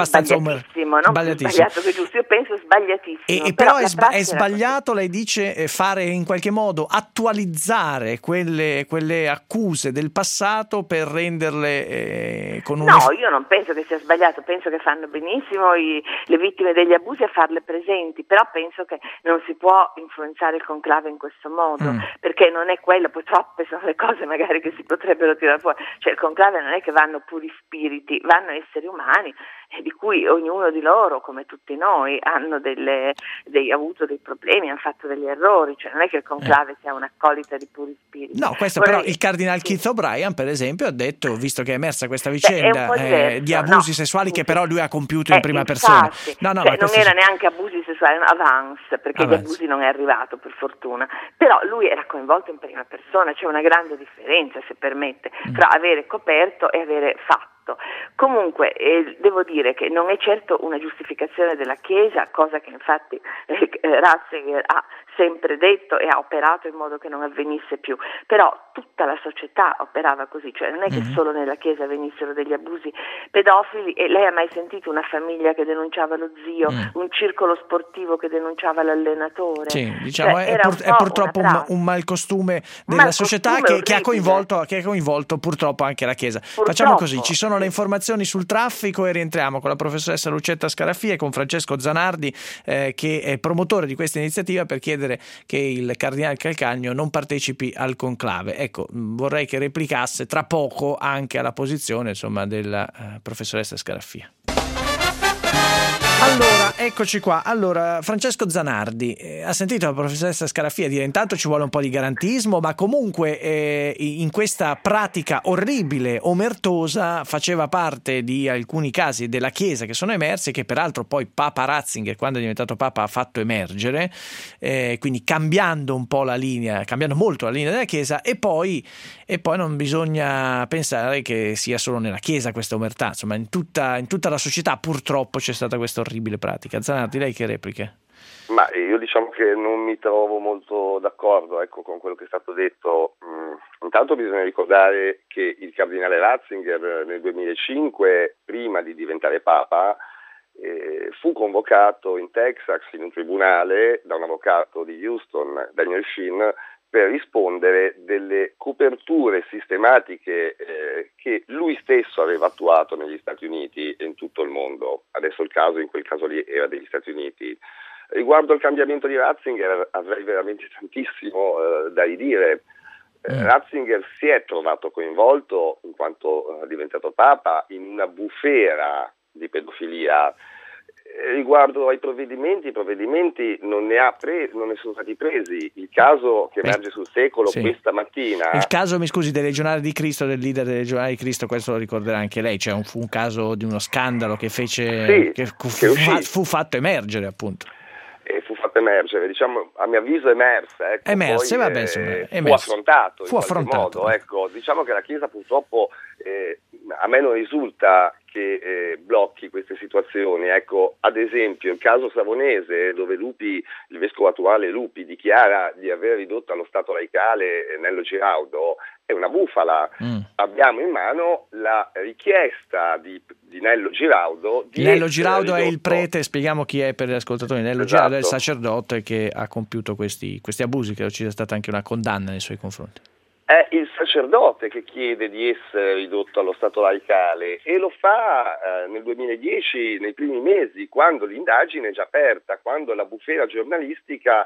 sbagliatissimo, non sbagliatissimo. sbagliato che giusto, io penso sbagliatissimo. E, e però però è, sba- è sbagliato, lei dice, fare in qualche modo attualizzare quelle, quelle accuse del passato per renderle eh, con un... No, io non penso che sia sbagliato, penso che fanno benissimo i, le vittime degli abusi a farle presenti, però penso che non si può influenzare il conclave in questo modo, mm. perché non è quello, poi troppe sono le cose magari che si potrebbero tirare fuori, cioè il conclave non è che vanno puri spiriti, vanno esseri umani, e di cui ognuno di loro, come tutti noi, hanno delle, dei, avuto dei problemi, hanno fatto degli errori, cioè non è che il conclave eh. sia un'accolita di puri spiriti. No, questo Vorrei... però il cardinal Keith O'Brien, per esempio, ha detto, visto che è emersa questa vicenda Beh, eh, di abusi no. sessuali che però lui ha compiuto eh, in prima infatti, persona. No, no, cioè, ma non questo... era neanche abusi sessuali, avance, perché Avance. gli abusi non è arrivato, per fortuna. Però lui era coinvolto in prima persona, c'è una grande differenza, se permette, mm. tra avere coperto e avere fatto. Comunque eh, devo dire che non è certo una giustificazione della Chiesa, cosa che infatti eh, Ratzinger ha sempre detto e ha operato in modo che non avvenisse più, però tutta la società operava così, cioè non è che mm-hmm. solo nella Chiesa avvenissero degli abusi pedofili. E lei ha mai sentito una famiglia che denunciava lo zio, mm. un circolo sportivo che denunciava l'allenatore? Sì, diciamo, cioè, è, pur, è purtroppo un, un malcostume della mal società che, che, ha coinvolto, che ha coinvolto purtroppo anche la Chiesa. Purtroppo. Facciamo così, ci sono le informazioni sul traffico e rientriamo con la professoressa Lucetta Scarafia e con Francesco Zanardi eh, che è promotore di questa iniziativa per chiedere che il cardinale Calcagno non partecipi al conclave. Ecco, vorrei che replicasse tra poco anche alla posizione, insomma, della eh, professoressa Scarafia. Allora, eccoci qua. Allora, Francesco Zanardi, eh, ha sentito la professoressa Scarafia dire intanto ci vuole un po' di garantismo, ma comunque eh, in questa pratica orribile, omertosa, faceva parte di alcuni casi della Chiesa che sono emersi, che peraltro poi Papa Ratzinger, quando è diventato Papa, ha fatto emergere, eh, quindi cambiando un po' la linea, cambiando molto la linea della Chiesa, e poi, e poi non bisogna pensare che sia solo nella Chiesa questa omertà, insomma in tutta, in tutta la società purtroppo c'è stata questa orribile pratica. Zanardi, lei che repliche? Ma io diciamo che non mi trovo molto d'accordo ecco, con quello che è stato detto. Mm, intanto bisogna ricordare che il cardinale Ratzinger nel duemilacinque, prima di diventare Papa, eh, fu convocato in Texas in un tribunale da un avvocato di Houston, Daniel Sheen, per rispondere delle coperture sistematiche eh, che lui stesso aveva attuato negli Stati Uniti e in tutto il mondo. Adesso il caso, in quel caso lì, era degli Stati Uniti. Riguardo al cambiamento di Ratzinger avrei veramente tantissimo eh, da ridire. Eh, mm. Ratzinger si è trovato coinvolto, in quanto è diventato Papa, in una bufera di pedofilia. Riguardo ai provvedimenti, i provvedimenti non ne, ha pre- non ne sono stati presi. Il caso che emerge sul Secolo sì. questa mattina. Il caso, mi scusi, del Legionare di Cristo, del leader del Legionare di Cristo, questo lo ricorderà anche lei. Cioè un, fu un caso di uno scandalo che fece sì, che fu, che fu, fu fatto emergere, appunto. E fu fatto emergere, diciamo, a mio avviso emerse, ecco, emerse, poi, vabbè, insomma, eh, emerse. fu affrontato fu in affrontato. modo, ecco. Diciamo che la Chiesa purtroppo eh, a me non risulta che eh, blocchi queste situazioni, ecco, ad esempio il caso Savonese, dove Lupi, il vescovo attuale Lupi, dichiara di aver ridotto allo stato laicale Nello Giraudo, è una bufala. Mm. Abbiamo in mano la richiesta di, di Nello Giraudo. Di Nello Giraudo ridotto... è il prete, spieghiamo chi è per gli ascoltatori. Nello esatto. Giraudo è il sacerdote che ha compiuto questi, questi abusi, credo ci sia stata anche una condanna nei suoi confronti. È il sacerdote che chiede di essere ridotto allo stato laicale e lo fa eh, nel duemiladieci, nei primi mesi, quando l'indagine è già aperta, quando la bufera giornalistica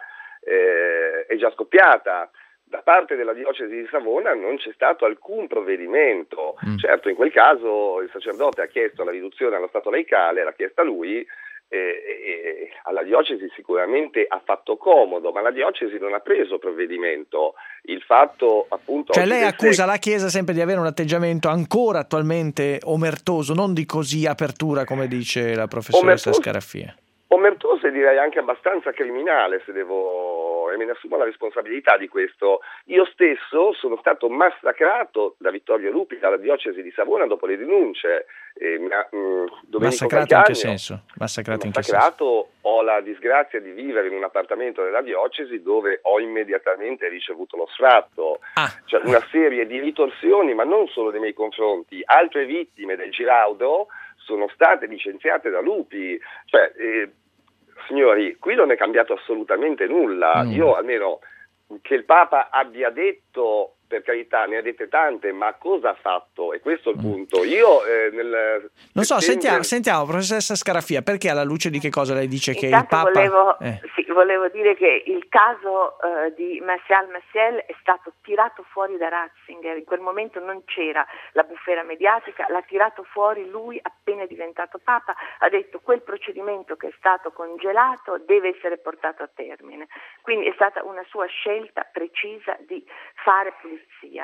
eh, è già scoppiata. Da parte della diocesi di Savona non c'è stato alcun provvedimento. Mm. Certo, in quel caso il sacerdote ha chiesto la riduzione allo stato laicale, l'ha chiesta lui, e, e alla diocesi sicuramente ha fatto comodo, ma la diocesi non ha preso provvedimento. Il fatto, appunto, cioè lei accusa sé... la Chiesa sempre di avere un atteggiamento ancora attualmente omertoso, non di così apertura come dice la professoressa omertoso, Scarafia. Omertoso e direi anche abbastanza criminale, se devo, e me ne assumo la responsabilità di questo. Io stesso sono stato massacrato da Vittorio Lupi, dalla diocesi di Savona, dopo le denunce. Eh, mh, massacrato in che senso? Massacrato, in che senso? Ho la disgrazia di vivere in un appartamento della diocesi dove ho immediatamente ricevuto lo sfratto. Ah. Cioè una serie di ritorsioni, ma non solo nei miei confronti. Altre vittime del Giraudo sono state licenziate da Lupi. Cioè, eh, signori, qui non è cambiato assolutamente nulla. Mm. Io almeno che il Papa abbia detto, per carità, ne ha dette tante, ma cosa ha fatto? E questo è il punto. Io eh, nel non so, settembre... sentiamo, sentiamo, professoressa Scarafia, perché alla luce di che cosa lei dice che Intanto il Papa... Volevo, eh. sì, volevo dire che il caso eh, di Martial Maciel è stato tirato fuori da Ratzinger, in quel momento non c'era la bufera mediatica, l'ha tirato fuori lui appena è diventato Papa, ha detto quel procedimento che è stato congelato deve essere portato a termine, quindi è stata una sua scelta precisa di fare pulizia.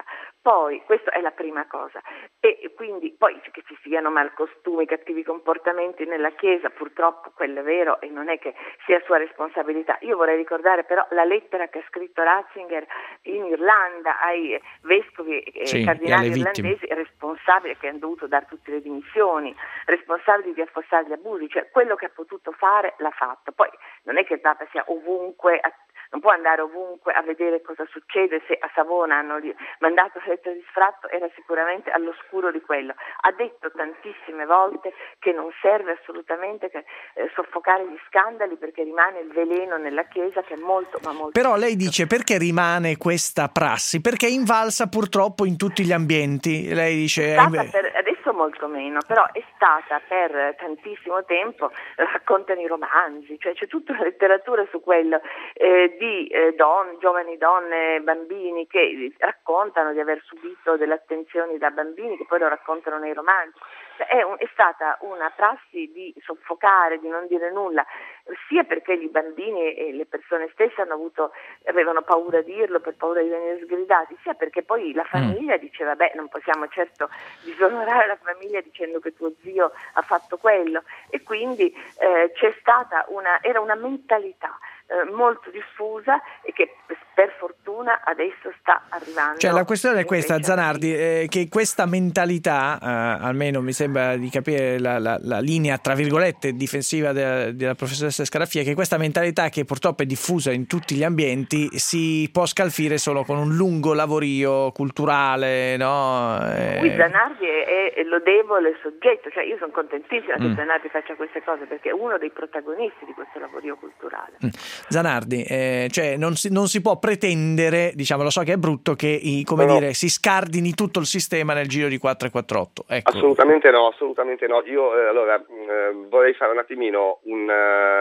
Poi, questa è la prima cosa, e quindi poi che ci siano malcostumi, cattivi comportamenti nella Chiesa, purtroppo quello è vero e non è che sia sua responsabilità. Io vorrei ricordare però la lettera che ha scritto Ratzinger in Irlanda ai vescovi e sì, cardinali e irlandesi responsabili, che hanno dovuto dare tutte le dimissioni, responsabili di affossare gli abusi, cioè quello che ha potuto fare l'ha fatto. Poi non è che il Papa sia ovunque, non può andare ovunque a vedere cosa succede. Se a Savona hanno mandato lettera di sfratto era sicuramente all'oscuro di quello. Ha detto tantissime volte che non serve assolutamente che, eh, soffocare gli scandali, perché rimane il veleno nella Chiesa che è molto ma molto... Però lei dice perché rimane questa prassi? Perché è invalsa purtroppo in tutti gli ambienti. Lei dice... È stata per, adesso molto meno, però è stata per tantissimo tempo, raccontano i romanzi, cioè c'è tutta una letteratura su quello, eh, di eh, don, giovani donne, bambini che raccontano di aver subito delle attenzioni da bambini, che poi lo raccontano nei romanzi. È, un, è stata una prassi di soffocare, di non dire nulla, sia perché i bambini e le persone stesse hanno avuto, avevano paura di dirlo per paura di venire sgridati, sia perché poi la famiglia mm. diceva beh, non possiamo certo disonorare la famiglia dicendo che tuo zio ha fatto quello, e quindi eh, c'è stata una, era una mentalità eh, molto diffusa e che per fortuna adesso sta arrivando. Cioè la questione è questa, Zanardi, eh, che questa mentalità, eh, almeno mi sembra di capire la, la, la linea tra virgolette difensiva della, della professoressa Scarafia, che questa mentalità che purtroppo è diffusa in tutti gli ambienti si può scalfire solo con un lungo lavorio culturale, no? Eh... Qui Zanardi è, è lodevole soggetto, cioè io sono contentissima che mm. Zanardi faccia queste cose perché è uno dei protagonisti di questo lavorio culturale. Mm. Zanardi, eh, cioè non si, non si può pretendere, diciamo, lo so che è brutto, che i, come no, dire, no. si scardini tutto il sistema nel giro di quattro e quarantotto. Ecco. Assolutamente no, assolutamente no. Io eh, allora eh, vorrei fare un attimino un,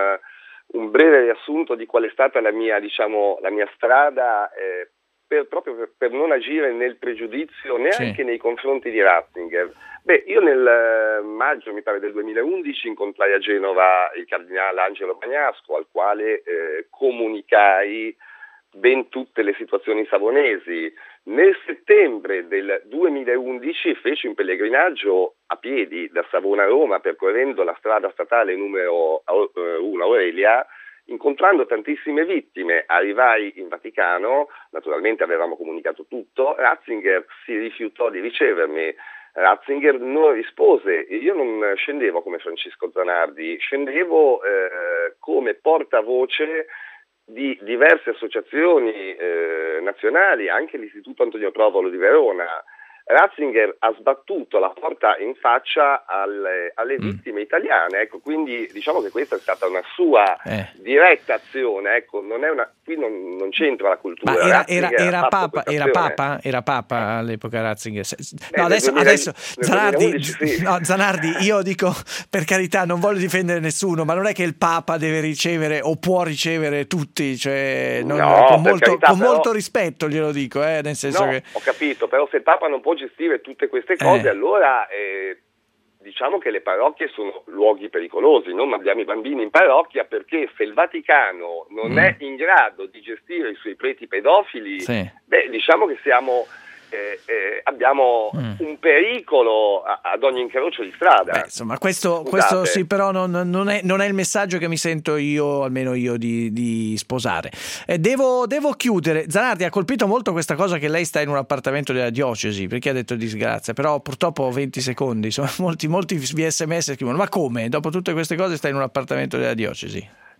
uh, un breve riassunto di qual è stata la mia, diciamo, la mia strada eh, per, proprio per, per non agire nel pregiudizio neanche sì. nei confronti di Ratzinger. Beh, io nel uh, maggio, mi pare del duemilaundici, incontrai a Genova il cardinale Angelo Bagnasco, al quale eh, comunicai ben tutte le situazioni savonesi. Nel settembre del duemilaundici feci un pellegrinaggio a piedi da Savona a Roma, percorrendo la strada statale numero uno Aurelia, incontrando tantissime vittime. Arrivai in Vaticano, naturalmente avevamo comunicato tutto, Ratzinger si rifiutò di ricevermi. Ratzinger non rispose, io non scendevo come Francesco Zanardi, scendevo eh, come portavoce di diverse associazioni eh, nazionali, anche l'Istituto Antonio Provolo di Verona. Ratzinger ha sbattuto la porta in faccia alle, alle vittime italiane, ecco, quindi diciamo che questa è stata una sua eh. diretta azione, ecco, non è una, qui non, non c'entra la cultura. Ma era, era, era, papa, era, papa, era Papa all'epoca Ratzinger? No, adesso, duemila, adesso Zanardi, duemilaundici, sì. no, Zanardi, io dico, per carità, non voglio difendere nessuno, ma non è che il Papa deve ricevere o può ricevere tutti, cioè, non, no, con, molto, carità, con però, molto rispetto glielo dico, eh, nel senso no, che... ho capito, però se il Papa non può gestire tutte queste cose, eh. allora eh, diciamo che le parrocchie sono luoghi pericolosi, non mandiamo i bambini in parrocchia, perché se il Vaticano non mm. è in grado di gestire i suoi preti pedofili, sì. beh, diciamo che siamo eh, eh, abbiamo mm. un pericolo a, ad ogni incrocio di strada. Beh, insomma, questo, questo sì, però non, non, è, non è il messaggio che mi sento io, almeno io, di, di sposare. Eh, devo, devo chiudere. Zanardi, ha colpito molto questa cosa che lei sta in un appartamento della diocesi, perché ha detto disgrazia, però purtroppo venti secondi, insomma, molti, molti via sms scrivono: ma come? Dopo tutte queste cose sta in un appartamento della diocesi?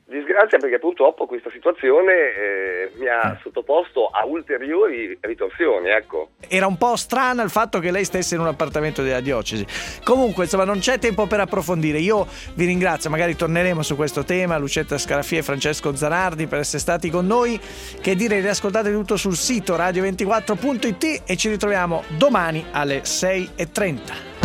Disgrazia perché purtroppo questa situazione eh, mi ha sottoposto a ulteriori ritorsioni, ecco. Era un po' strana il fatto che lei stesse in un appartamento della diocesi. Comunque, insomma, non c'è tempo per approfondire. Io vi ringrazio, magari torneremo su questo tema, Lucetta Scarafia e Francesco Zanardi, per essere stati con noi. Che dire, riascoltate tutto sul sito radio ventiquattro punto it e ci ritroviamo domani alle sei e trenta.